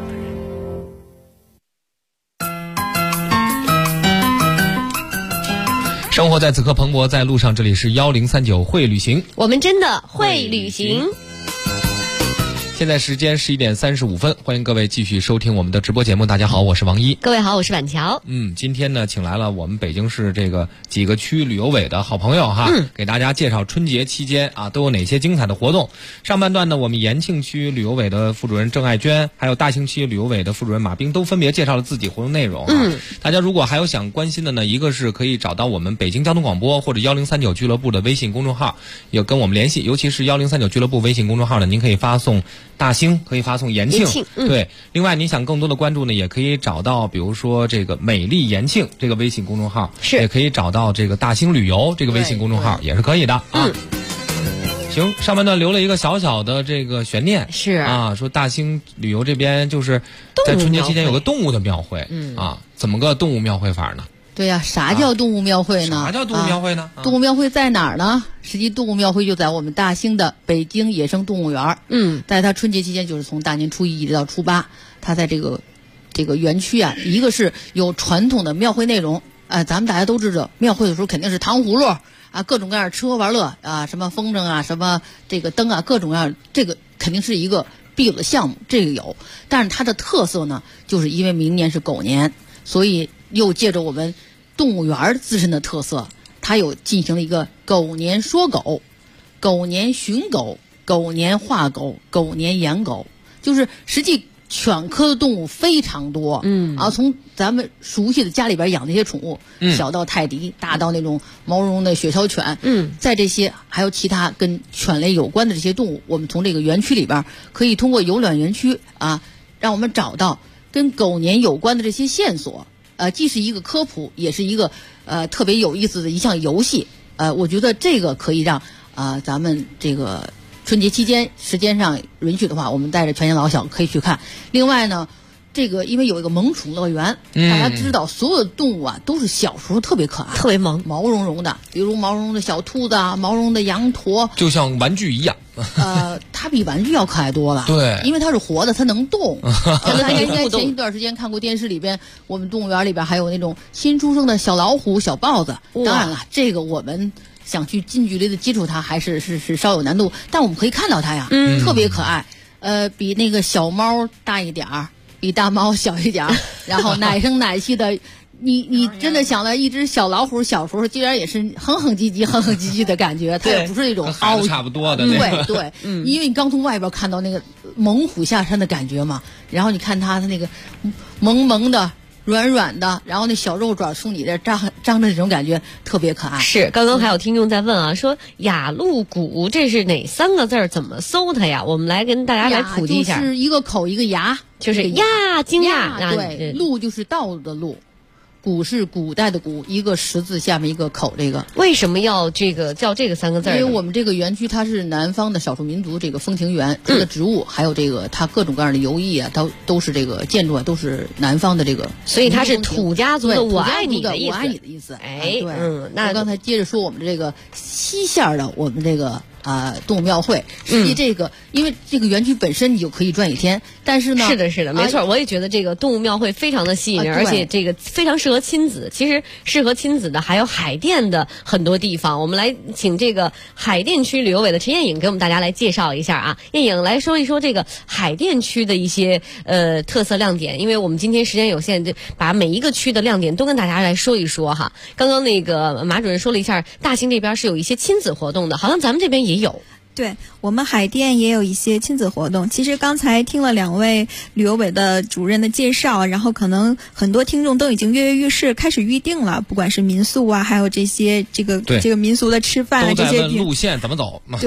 生活在此刻，蓬勃在路上。这里是1039会旅行， 我们真的会旅行。 现在时间11点35分，欢迎各位继续收听我们的直播节目。大家好，我是王一。 各位好，我是板桥。 今天呢，请来了我们北京市这个几个区旅游委的好朋友哈，给大家介绍春节期间啊都有哪些精彩的活动。上半段呢，我们延庆区旅游委的副主任郑爱娟，还有大兴区旅游委的副主任马兵都分别介绍了自己活动内容啊。大家如果还有想关心的呢，一个是可以找到我们北京交通广播或者1039俱乐部的微信公众号，有跟我们联系，尤其是1039俱乐部微信公众号呢，您可以发送大兴，可以发送延庆，对。另外，你想更多的关注呢，也可以找到，比如说这个美丽延庆这个微信公众号，也可以找到这个大兴旅游这个微信公众号，也是可以的啊。行，上半段留了一个小小的这个悬念， 是啊，说大兴旅游这边就是在春节期间有个动物的庙会，啊，怎么个动物庙会法呢？ 对呀，啥叫动物庙会呢？ 啥叫动物庙会呢？ 动物庙会在哪儿呢？实际动物庙会就在我们大兴的北京野生动物园。在它春节期间，就是从大年初1一直到初8，它在这个园区啊，一个是有传统的庙会内容，咱们大家都知道，庙会的时候肯定是糖葫芦啊，各种各样吃喝玩乐啊，什么风筝啊，什么这个灯啊，各种各样，这个肯定是一个必有的项目，这个有。但是它的特色呢，就是因为明年是狗年，所以又借着我们动物园自身的特色，它有进行了一个狗年说狗、狗年寻狗、狗年画狗、狗年养狗，就是实际犬科的动物非常多。从咱们熟悉的家里边养那些宠物，小到泰迪，大到那种毛茸茸的雪橇犬，在这些还有其他跟犬类有关的这些动物，我们从这个园区里边可以通过游览园区啊，让我们找到跟狗年有关的这些线索。既是一个科普，也是一个特别有意思的一项游戏。我觉得这个可以让咱们这个春节期间时间上允许的话，我们带着全家老小可以去看。另外呢，这个因为有一个萌宠乐园，大家知道所有的动物啊都是小时候特别可爱， 特别萌， 毛茸茸的，比如毛茸茸的小兔子啊，毛茸茸的羊驼， 就像玩具一样。 它比玩具要可爱多了。 对， 因为它是活的，它能动。大家应该前一段时间看过电视里边，我们动物园里边还有那种新出生的小老虎、小豹子。当然了，这个我们想去近距离的接触它，还是稍有难度。但我们可以看到它呀，特别可爱。比那个小猫大一点儿，比大猫小一点儿，然后奶声奶气的。你真的想到一只小老虎小时候竟然也是哼哼唧唧的感觉，它也不是那种跟差不多的那个。对，因为你刚从外边看到那个猛虎下山的感觉嘛，然后你看它的那个萌萌的、软软的，然后那小肉爪冲你这张着，这种感觉特别可爱。 是，刚刚还有听众在问啊，说雅鹿谷这是哪3个字？怎么搜它呀？我们来跟大家来普及一下。 就是一个口一个牙， 就是呀，惊讶。 对，鹿就是道路的鹿。古是古代的古，一个十字下面一个口，这个为什么要这个叫这个3个字？ 因为我们这个园区它是南方的少数民族这个风情园，除了植物，还有这个它各种各样的游艺啊，都是这个建筑啊，都是南方的这个， 所以它是土家族的我爱你的我爱你的意思。 哎， 对，那刚才接着说我们这个西线的我们这个动物庙会，实际这个因为这个园区本身你就可以转一天，但是呢， 是的，没错，我也觉得这个动物庙会非常的吸引人，而且这个非常适合亲子。其实适合亲子的还有海淀的很多地方，我们来请这个海淀区旅游委的陈艳颖给我们大家来介绍一下啊。艳颖来说一说这个海淀区的一些特色亮点，因为我们今天时间有限，就把每一个区的亮点都跟大家来说一说哈。刚刚那个马主任说了一下，大兴这边是有一些亲子活动的，好像咱们这边也有。 对，我们海淀也有一些亲子活动。其实刚才听了2位旅游委的主任的介绍，然后可能很多听众都已经跃跃欲试，开始预定了，不管是民宿啊，还有这些这个民俗的吃饭啊，这些都在问路线怎么走。 对。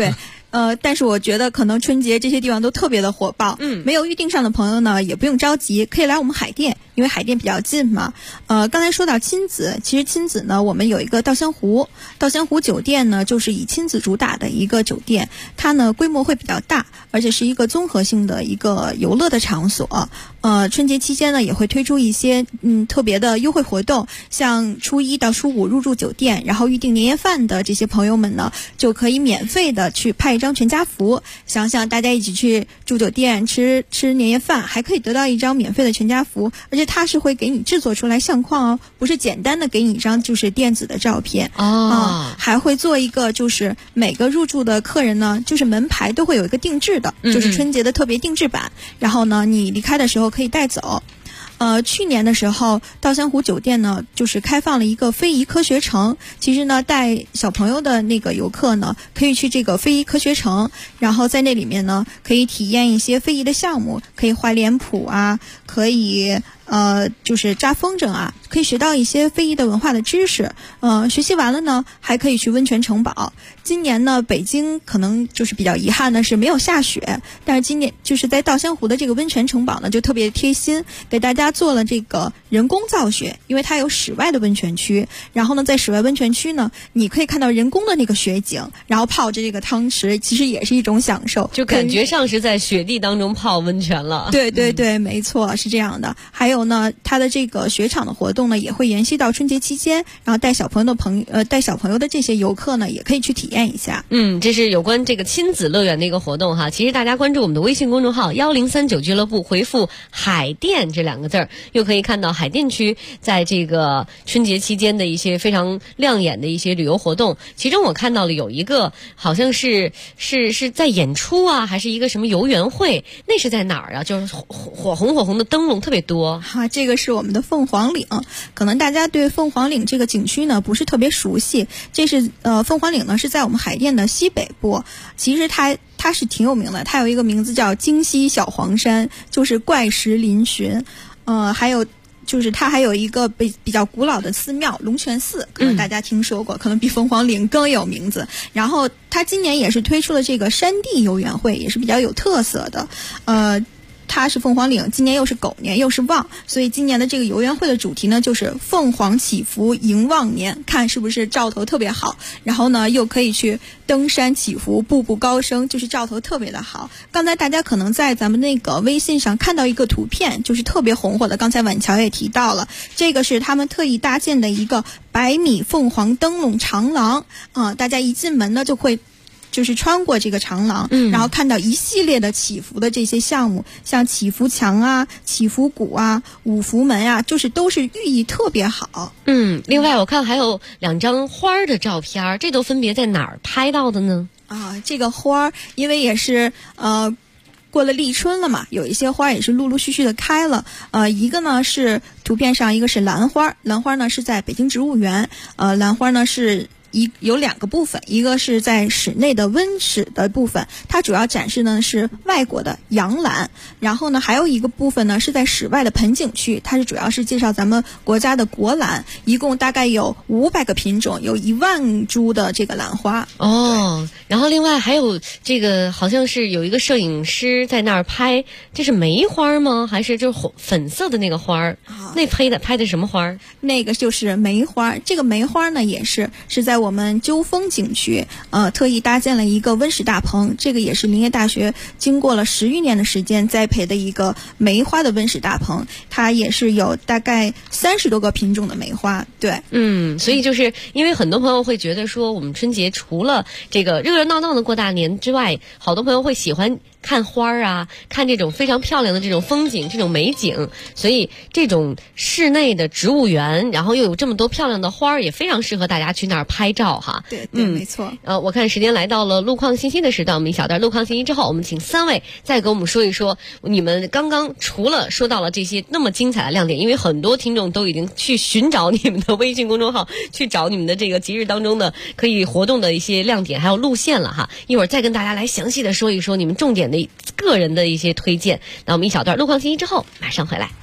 但是我觉得可能春节这些地方都特别的火爆。没有预定上的朋友呢，也不用着急，可以来我们海淀，因为海淀比较近嘛。刚才说到亲子，其实亲子呢，我们有一个稻香湖酒店呢，就是以亲子主打的一个酒店，它呢规模会比较大，而且是一个综合性的一个游乐的场所。春节期间呢，也会推出一些特别的优惠活动，像初一到初五入住酒店，然后预订年夜饭的这些朋友们呢，就可以免费的去派一张全家福。想想大家一起去住酒店吃年夜饭，还可以得到一张免费的全家福，而且它是会给你制作出来相框哦，不是简单的给你一张就是电子的照片还会做一个就是每个入住的客人呢，就是门牌都会有一个定制的，就是春节的特别定制版，然后呢你离开的时候可以带走。去年的时候，稻香湖酒店呢，就是开放了一个非遗科学城。其实呢，带小朋友的那个游客呢，可以去这个非遗科学城，然后在那里面呢，可以体验一些非遗的项目，可以画脸谱啊，可以就是扎风筝啊，可以学到一些非遗的文化的知识。学习完了呢，还可以去温泉城堡。今年呢，北京可能就是比较遗憾的是没有下雪，但是今年就是在稻香湖的这个温泉城堡呢，就特别贴心，给大家做了这个人工造雪，因为它有室外的温泉区，然后呢，在室外温泉区呢，你可以看到人工的那个雪景，然后泡着这个汤池，其实也是一种享受， 就感觉上是在雪地当中泡温泉了。 对对对，没错，是这样的。还有呢，它的这个雪场的活动呢，也会延续到春节期间，然后带小朋友的这些游客呢，也可以去体验一下。 这是有关这个亲子乐园的一个活动哈。其实大家关注我们的微信公众号1039俱乐部，回复海淀这2个字儿，又可以看到海淀区在这个春节期间的一些非常亮眼的一些旅游活动。其中我看到了有一个好像是在演出啊，还是一个什么游园会，那是在哪儿啊？就是火红的灯笼特别多。 这个是我们的凤凰岭，可能大家对凤凰岭这个景区呢不是特别熟悉。这是凤凰岭呢是在我们海淀的西北部，其实它是挺有名的，它有一个名字叫京西小黄山，就是怪石嶙峋。还有就是它还有一个比较古老的寺庙龙泉寺，可能大家听说过，可能比凤凰岭更有名字。然后它今年也是推出了这个山地游园会，也是比较有特色的。它是凤凰岭，今年又是狗年又是旺，所以今年的这个游园会的主题呢，就是凤凰祈福迎旺年，看是不是兆头特别好。然后呢，又可以去登山祈福，步步高升，就是兆头特别的好。刚才大家可能在咱们那个微信上看到一个图片，就是特别红火的，刚才婉乔也提到了，这个是他们特意搭建的一个100米凤凰灯笼长廊大家一进门呢就会就是穿过这个长廊，然后看到一系列的祈福的这些项目，像祈福墙啊、祈福鼓啊、五福门啊，就是都是寓意特别好。 另外我看还有2张花的照片，这都分别在哪儿拍到的呢？ 这个花因为也是过了立春了嘛，有一些花也是陆陆续续的开了。一个呢是图片上，一个是兰花，兰花呢是在北京植物园，兰花呢是有2个部分，一个是在室内的温室的部分，它主要展示呢是外国的洋兰，然后呢还有一个部分呢是在室外的盆景区，它是主要是介绍咱们国家的国兰，一共大概有500个品种，有1万株的这个兰花。 然后另外还有这个好像是有一个摄影师在那儿拍，这是梅花吗？还是就是粉色的那个花？那拍的什么花？ 那个就是梅花。这个梅花呢也是在我们鸠峰景区特意搭建了一个温室大棚，这个也是林业大学经过了10余年的时间栽培的一个梅花的温室大棚，它也是有大概30多个品种的梅花。对， 所以就是因为很多朋友会觉得说，我们春节除了这个热热闹闹的过大年之外，好多朋友会喜欢看花啊，看这种非常漂亮的这种风景，这种美景，所以这种室内的植物园，然后又有这么多漂亮的花，也非常适合大家去那儿拍照哈。 对，没错。 我看时间来到了路况信息的时段，我们一小段路况信息之后，我们请3位再给我们说一说，你们刚刚除了说到了这些那么精彩的亮点，因为很多听众都已经去寻找你们的微信公众号，去找你们的这个节日当中的可以活动的一些亮点还有路线了哈。一会儿再跟大家来详细的说一说你们重点的个人的一些推荐。那我们一小段路况信息之后马上回来。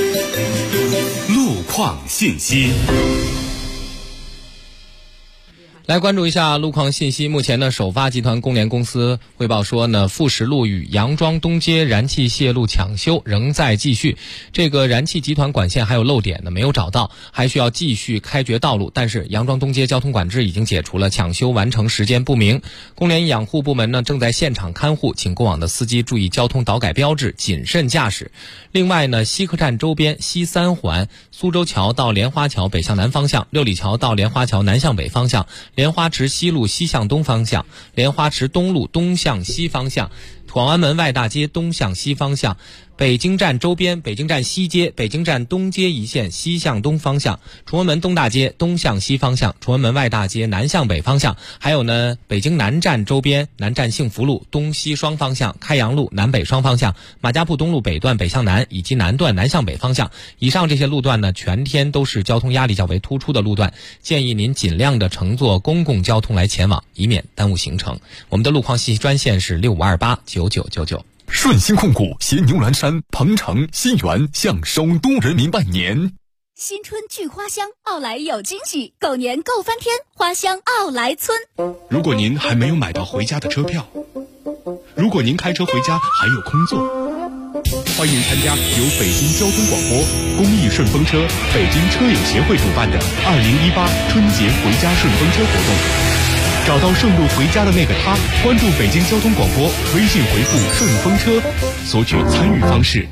路况信息。 来关注一下路况信息。目前呢，首发集团工联公司汇报说呢，富石路与杨庄东街燃气泄路抢修仍在继续。这个燃气集团管线还有漏点呢，没有找到，还需要继续开掘道路。但是杨庄东街交通管制已经解除了，抢修完成时间不明。工联养护部门呢正在现场看护，请过往的司机注意交通导改标志，谨慎驾驶。另外呢，西客站周边西三环、苏州桥到莲花桥北向南方向、六里桥到莲花桥南向北方向、莲花池西路西向东方向、莲花池东路东向西方向、广安门外大街东向西方向、北京站周边北京站西街、北京站东街一线西向东方向、崇文门东大街东向西方向、崇文门外大街南向北方向，还有呢北京南站周边南站幸福路东西双方向、开阳路南北双方向、马家铺东路北段北向南以及南段南向北方向。以上这些路段呢，全天都是交通压力较为突出的路段，建议您尽量的乘坐公共交通来前往，以免耽误行程。我们的路况信息专线是65289999。 顺鑫控股携牛栏山、鹏城、新源向首都人民拜年。 新春聚花香，奥莱有惊喜，狗年购翻天，花香奥莱村。 如果您还没有买到回家的车票，如果您开车回家还有空座，欢迎参加由北京交通广播、公益顺风车、北京车友协会主办的2018春节回家顺风车活动。找到顺路回家的那个他，关注北京交通广播，微信回复顺风车，索取参与方式。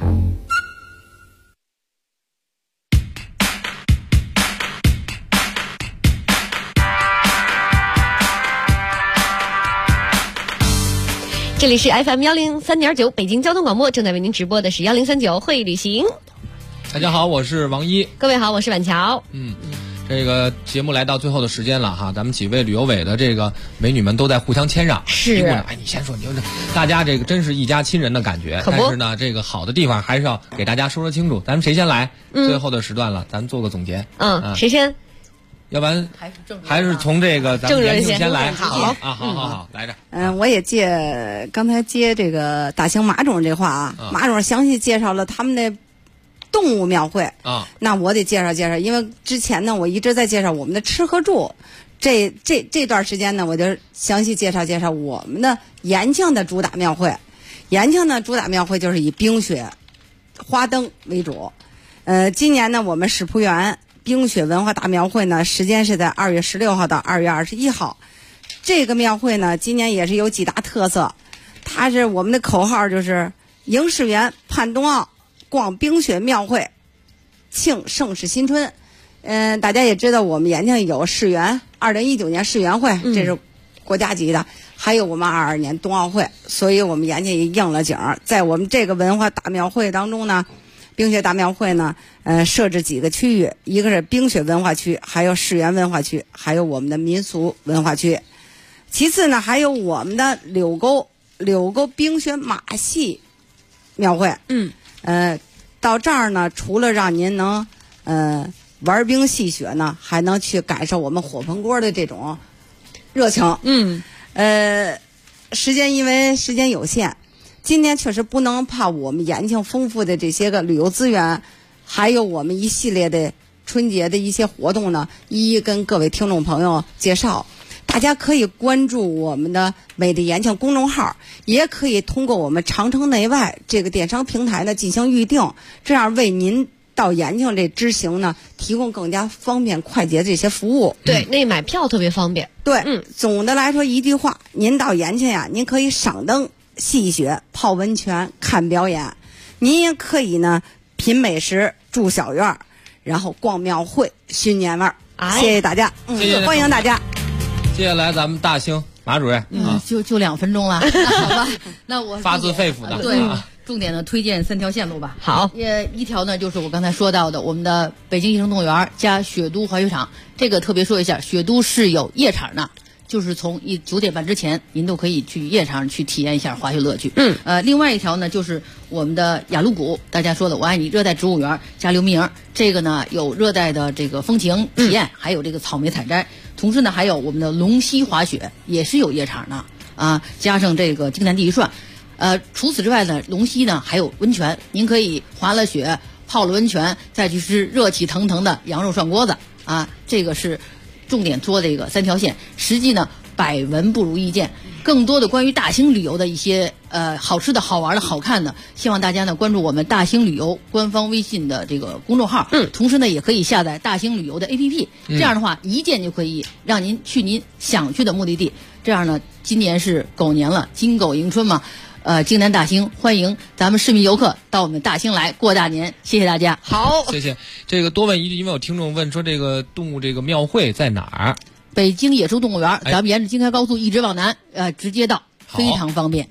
这里是 FM 103.9北京交通广播，正在为您直播的是1039会旅行。 大家好，我是王一。 各位好，我是婉乔。 这个节目来到最后的时间了哈，咱们几位旅游委的这个美女们都在互相谦让。 是， 哎，你先说，你大家这个真是一家亲人的感觉。但是呢，这个好的地方还是要给大家说清楚。咱们谁先来？最后的时段了，咱们做个总结。 谁先？ 要不然还是从这个咱们严庆先来。好，来着。 我也刚才接这个大兴马主任这话啊，马主任详细介绍了他们的动物庙会啊， 那我得介绍介绍，因为之前呢我一直在介绍我们的吃和住，这段时间呢我就详细介绍介绍我们的延庆的主打庙会。延庆的主打庙会就是以冰雪花灯为主。今年呢我们史仆园冰雪文化大庙会呢，时间是在2月16号到2月21号。这个庙会呢今年也是有几大特色，它是我们的口号就是迎世园盼冬奥，逛冰雪庙会，庆盛世新春。大家也知道我们延庆有世园，2019年世园会，这是国家级的，还有我们22年冬奥会，所以我们延庆也应了景儿。在我们这个文化大庙会当中呢，冰雪大庙会呢，设置几个区域，一个是冰雪文化区，还有世园文化区，还有我们的民俗文化区。其次呢，还有我们的柳沟冰雪马戏庙会。到这儿呢，除了让您能玩冰戏雪呢，还能去感受我们火盆锅的这种热情。因为时间有限，今天确实不能把我们延庆丰富的这些个旅游资源，还有我们一系列的春节的一些活动呢，一一跟各位听众朋友介绍。大家可以关注我们的美丽延庆公众号，也可以通过我们长城内外这个电商平台呢进行预定，这样为您到延庆这之行呢提供更加方便快捷的这些服务。 对，那买票特别方便。 对，总的来说一句话，您到延庆呀，您可以赏灯、戏雪、泡温泉、看表演，您也可以呢品美食、住小院，然后逛庙会、寻年味儿。谢谢大家，欢迎大家。 接下来咱们大兴马主任， 就2分钟了，好吧？那我发自肺腑的， 对，重点的推荐3条线路吧。 好， 一条呢就是我刚才说到的我们的北京野生动物园加雪都滑雪场，这个特别说一下，雪都是有夜场的，就是从9点半之前，您都可以去夜场去体验一下滑雪乐趣。另外一条呢就是我们的雅鲁谷，大家说的我爱你热带植物园加刘明，这个呢有热带的这个风情体验，还有这个草莓采摘。同时呢，还有我们的龙溪滑雪也是有夜场的啊，加上这个京南地一涮。除此之外呢，龙溪呢还有温泉，您可以滑了雪、泡了温泉，再去吃热气腾腾的羊肉涮锅子啊，这个是重点做这个3条线，实际呢百闻不如一见。更多的关于大兴旅游的一些好吃的好玩的好看的，希望大家呢关注我们大兴旅游官方微信的这个公众号，同时呢也可以下载大兴旅游的 APP，这样的话一键就可以让您去您想去的目的地。这样呢，今年是狗年了，金狗迎春嘛，京南大兴欢迎咱们市民游客到我们大兴来过大年，谢谢大家。 好，谢谢。这个多问一句，因为有听众问说这个动物这个庙会在哪儿？ 北京野兽动物园，咱们沿着京开高速一直往南，直接到，非常方便。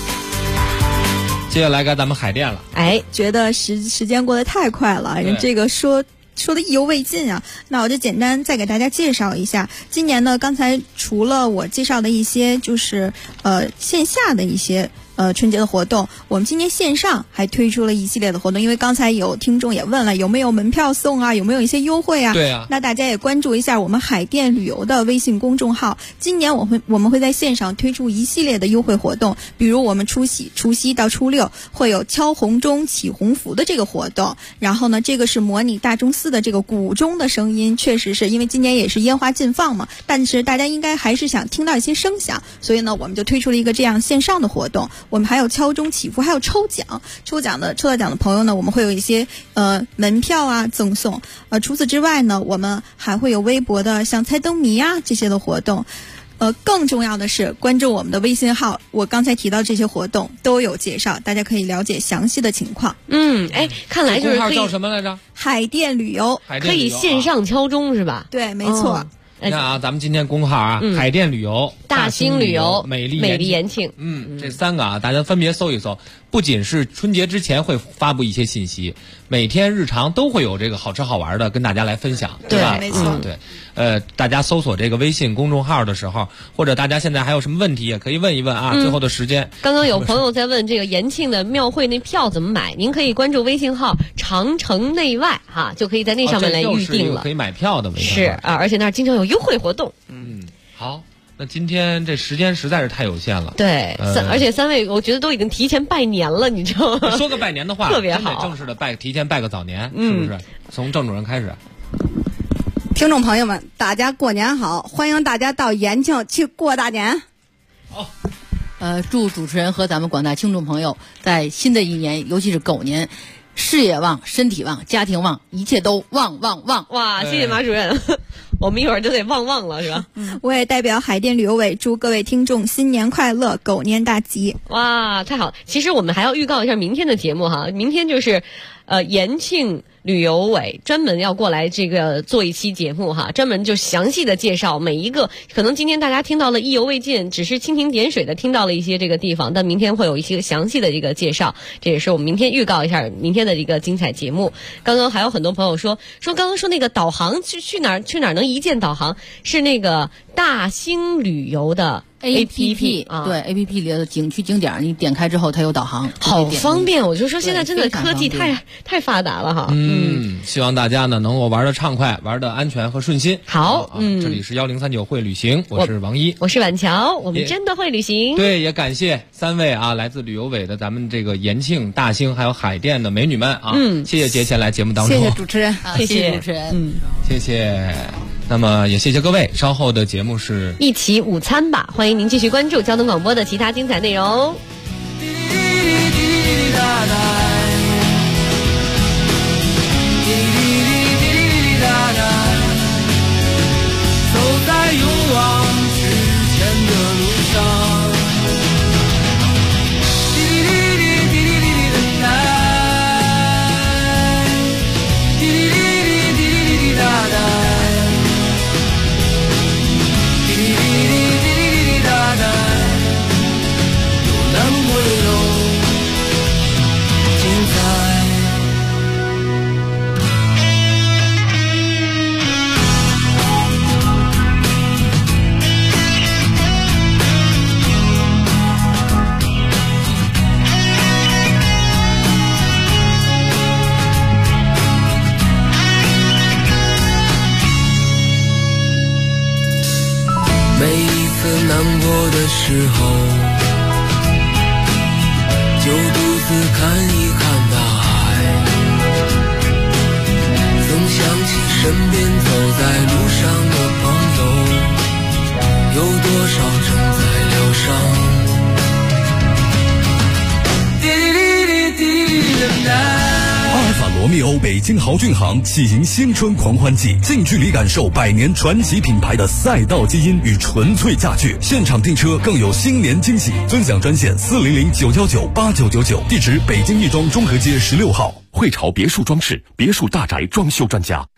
接下来该咱们海淀了。 觉得时间过得太快了，这个说的意犹未尽啊，那我就简单再给大家介绍一下。今年呢，刚才除了我介绍的一些就是线下的一些春节的活动，我们今年线上还推出了一系列的活动。因为刚才有听众也问了，有没有门票送啊，有没有一些优惠啊？ 对啊， 那大家也关注一下我们海淀旅游的微信公众号。今年我们会在线上推出一系列的优惠活动，比如我们除夕到初六会有敲红钟起红福的这个活动，然后呢，这个是模拟大钟寺的这个鼓钟的声音，确实是因为今年也是烟花禁放嘛，但是大家应该还是想听到一些声响，所以呢，我们就推出了一个这样线上的活动。我们还有敲钟祈福，还有抽到奖的朋友呢，我们会有一些门票啊赠送。除此之外呢，我们还会有微博的像猜灯谜啊这些的活动。更重要的是关注我们的微信号，我刚才提到这些活动都有介绍，大家可以了解详细的情况。 看来就是号叫什么来着？ 海淀旅游， 可以线上敲钟是吧？ 对，没错。 你看啊，咱们今天公号啊，海淀旅游、 大兴旅游、 美丽延庆， 这3个啊，大家分别搜一搜。不仅是春节之前会发布一些信息，每天日常都会有这个好吃好玩的跟大家来分享，对吧？ 没错。 对，大家搜索这个微信公众号的时候，或者大家现在还有什么问题也可以问一问啊。最后的时间， 刚刚有朋友在问这个延庆的庙会那票怎么买，您可以关注微信号长城内外哈，就可以在那上面来预定了。 可以买票的微信号。 是啊，而且那儿经常有优惠活动。 好。那今天这时间实在是太有限了， 对，而且3位我觉得都已经提前拜年了，你知道吗？ 说个拜年的话， 特别好， 真得正式的提前拜个早年，是不是？从郑主任开始。 听众朋友们，大家过年好，欢迎大家到延庆去过大年。 好， 祝主持人和咱们广大听众朋友在新的一年，尤其是狗年，事业旺，身体旺，家庭旺，一切都旺旺旺！ 哇，谢谢马主任。我们一会儿就得旺了，是吧？ 我也代表海淀旅游委祝各位听众新年快乐，狗年大吉！ 哇，太好！其实我们还要预告一下明天的节目哈，明天就是延庆旅游委专门要过来这个做一期节目哈，专门就详细的介绍每一个，可能今天大家听到了意犹未尽，只是蜻蜓点水的听到了一些这个地方，但明天会有一些详细的这个介绍，这也是我们明天预告一下明天的一个精彩节目。刚刚还有很多朋友说刚刚说那个导航去哪儿能一键导航，是那个大兴旅游的APP 啊，对 APP 里的景区景点，你点开之后它有导航， 好方便。我就说现在真的科技太发达了哈。 希望大家呢能够玩得畅快，玩得安全和顺心。 好， 这里是1039会旅行，我是王一， 我是婉乔，我们真的会旅行。 对，也感谢3位啊，来自旅游委的咱们这个延庆、大兴还有海淀的美女们啊。谢谢节前来节目当中， 谢谢主持人， 谢谢主持人， 谢谢。那么也谢谢各位，稍后的节目是一起午餐吧，欢迎您继续关注交通广播的其他精彩内容。 走在勇往直前的路上。每一次难过的时候，就独自看一看大海，总想起身边走在路上的朋友。 正在疗伤。 阿尔法罗密欧北京豪骏行喜迎新春狂欢季，近距离感受百年传奇品牌的赛道基因与纯粹驾趣，现场订车更有新年惊喜。尊享专线400-919-8999，地址北京亦庄中和街16号。 汇潮别墅装饰，别墅大宅装修专家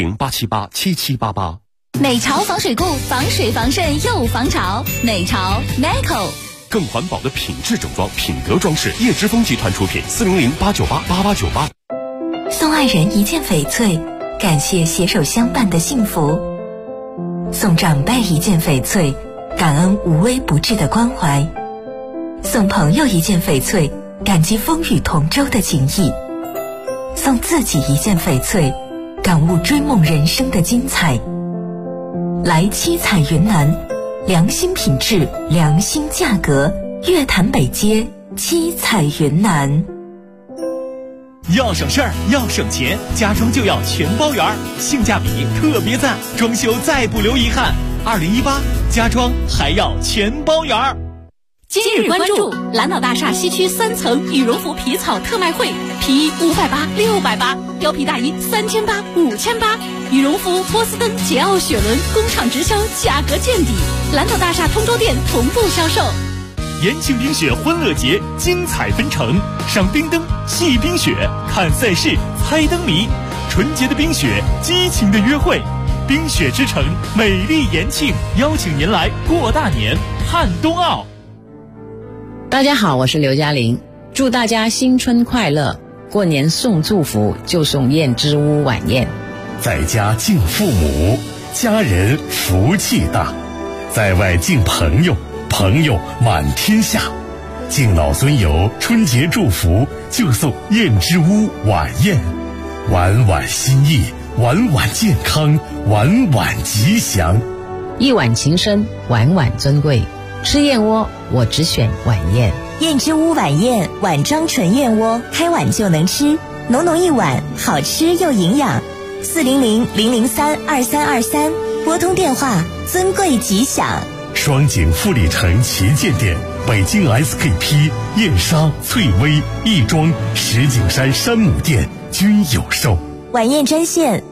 ，400-878-7788。 美潮防水固，防水防渗又防潮。美潮 Meco。 更环保的品质整装，品德装饰，叶之峰集团出品，400-898-8898。 送爱人一件翡翠，感谢携手相伴的幸福；送长辈一件翡翠，感恩无微不至的关怀；送朋友一件翡翠，感激风雨同舟的情谊；送自己一件翡翠，感悟追梦人生的精彩。来七彩云南，良心品质，良心价格，月坛北街七彩云南。 要省事儿，要省钱，家装就要全包圆，性价比特别赞，装修再不留遗憾。2018家装还要全包圆。 今日关注蓝岛大厦西区3层羽绒服皮草特卖会，皮衣580、680，貂皮大衣3800、5800，羽绒服波司登、捷奥雪伦工厂直销，价格见底。蓝岛大厦通州店同步销售。 延庆冰雪欢乐节精彩纷呈，赏冰灯、戏冰雪、看赛事、猜灯谜，纯洁的冰雪，激情的约会。冰雪之城，美丽延庆，邀请您来过大年，看冬奥。 大家好，我是刘嘉玲，祝大家新春快乐！过年送祝福就送燕之屋晚宴。 在家敬父母，家人福气大；在外敬朋友，朋友满天下。敬老尊友，春节祝福就送燕之屋晚宴，晚晚心意，晚晚健康，晚晚吉祥。 一碗情深，晚晚尊贵。吃燕窝，我只选晚宴。 燕之屋晚宴，碗装纯燕窝，开碗就能吃，浓浓一碗，好吃又营养。400-003-2323，拨通电话，尊贵吉祥。 双井富力城旗舰店，北京 SKP、燕莎、翠微、亦庄、石景山山姆店均有售。 晚宴专线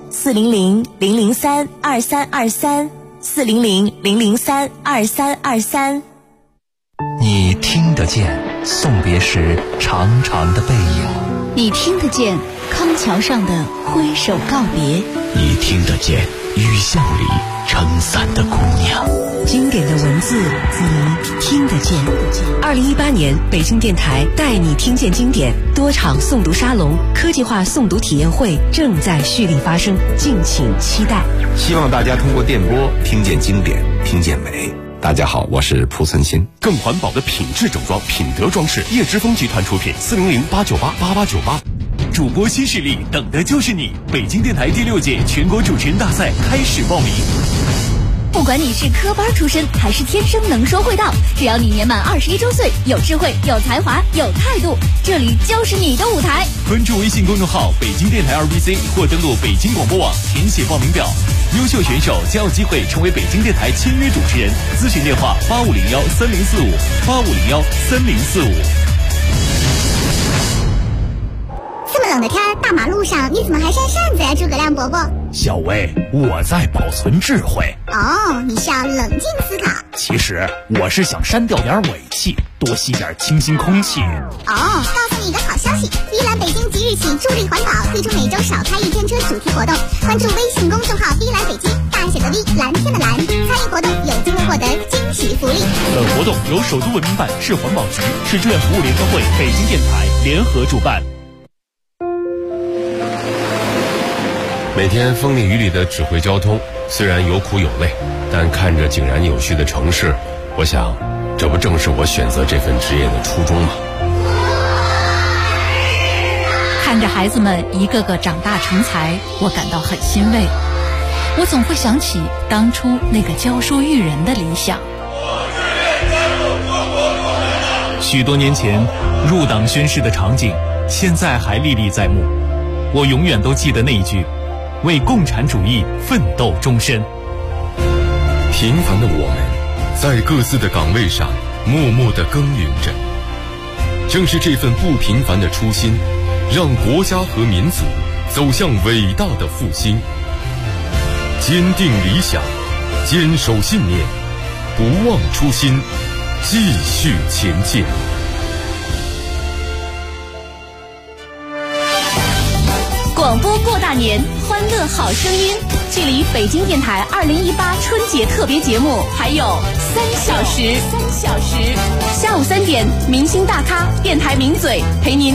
400-003-2323。400-003-2323。 你听得见送别时长长的背影， 你听得见康桥上的挥手告别， 你听得见雨巷里撑伞的姑娘。 经典的文字，你听得见。2018年北京电台带你听见经典多场诵读沙龙、科技化诵读体验会正在蓄力发生，敬请期待。 希望大家通过电波听见经典，听见美。大家好，我是蒲存昕。 更环保的品质整装，品德装饰，叶之峰集团出品，400-898-8898。主播新势力，等的就是你！北京电台第6届全国主持人大赛开始报名。 不管你是科班出身还是天生能说会道，只要你年满21周岁，有智慧、有才华、有态度，这里就是你的舞台。 关注微信公众号北京电台2BC 或登录北京广播网填写报名表，优秀选手将有机会成为北京电台签约主持人。咨询电话8501-3045，8501-3045。 这么冷的天，大马路上你怎么还扇扇子呀，诸葛亮伯伯？ 小薇，我在保存智慧。 哦，你是要冷静思考。 其实我是想删掉点尾气，多吸点清新空气。 哦，告诉你一个好消息，依兰北京即日起助力环保，推出每周少开1天车主题活动。关注微信公众号 V 兰北京，大写的 V， 蓝天的蓝，参与活动有机会获得惊喜福利。 本活动由首都文明办、市环保局、市志愿服务联合会、北京电台联合主办。 每天风里雨里的指挥交通，虽然有苦有累，但看着井然有序的城市，我想，这不正是我选择这份职业的初衷吗？ 看着孩子们一个个长大成才，我感到很欣慰。我总会想起当初那个教书育人的理想。 许多年前入党宣誓的场景，现在还历历在目。我永远都记得那一句：为共产主义奋斗终身。 平凡的我们， 在各自的岗位上默默地耕耘着。正是这份不平凡的初心，让国家和民族走向伟大的复兴。坚定理想，坚守信念，不忘初心，继续前进。 广播过大年，欢乐好声音。距离北京电台2018春节特别节目还有3小时。下午3点，明星大咖、电台名嘴陪您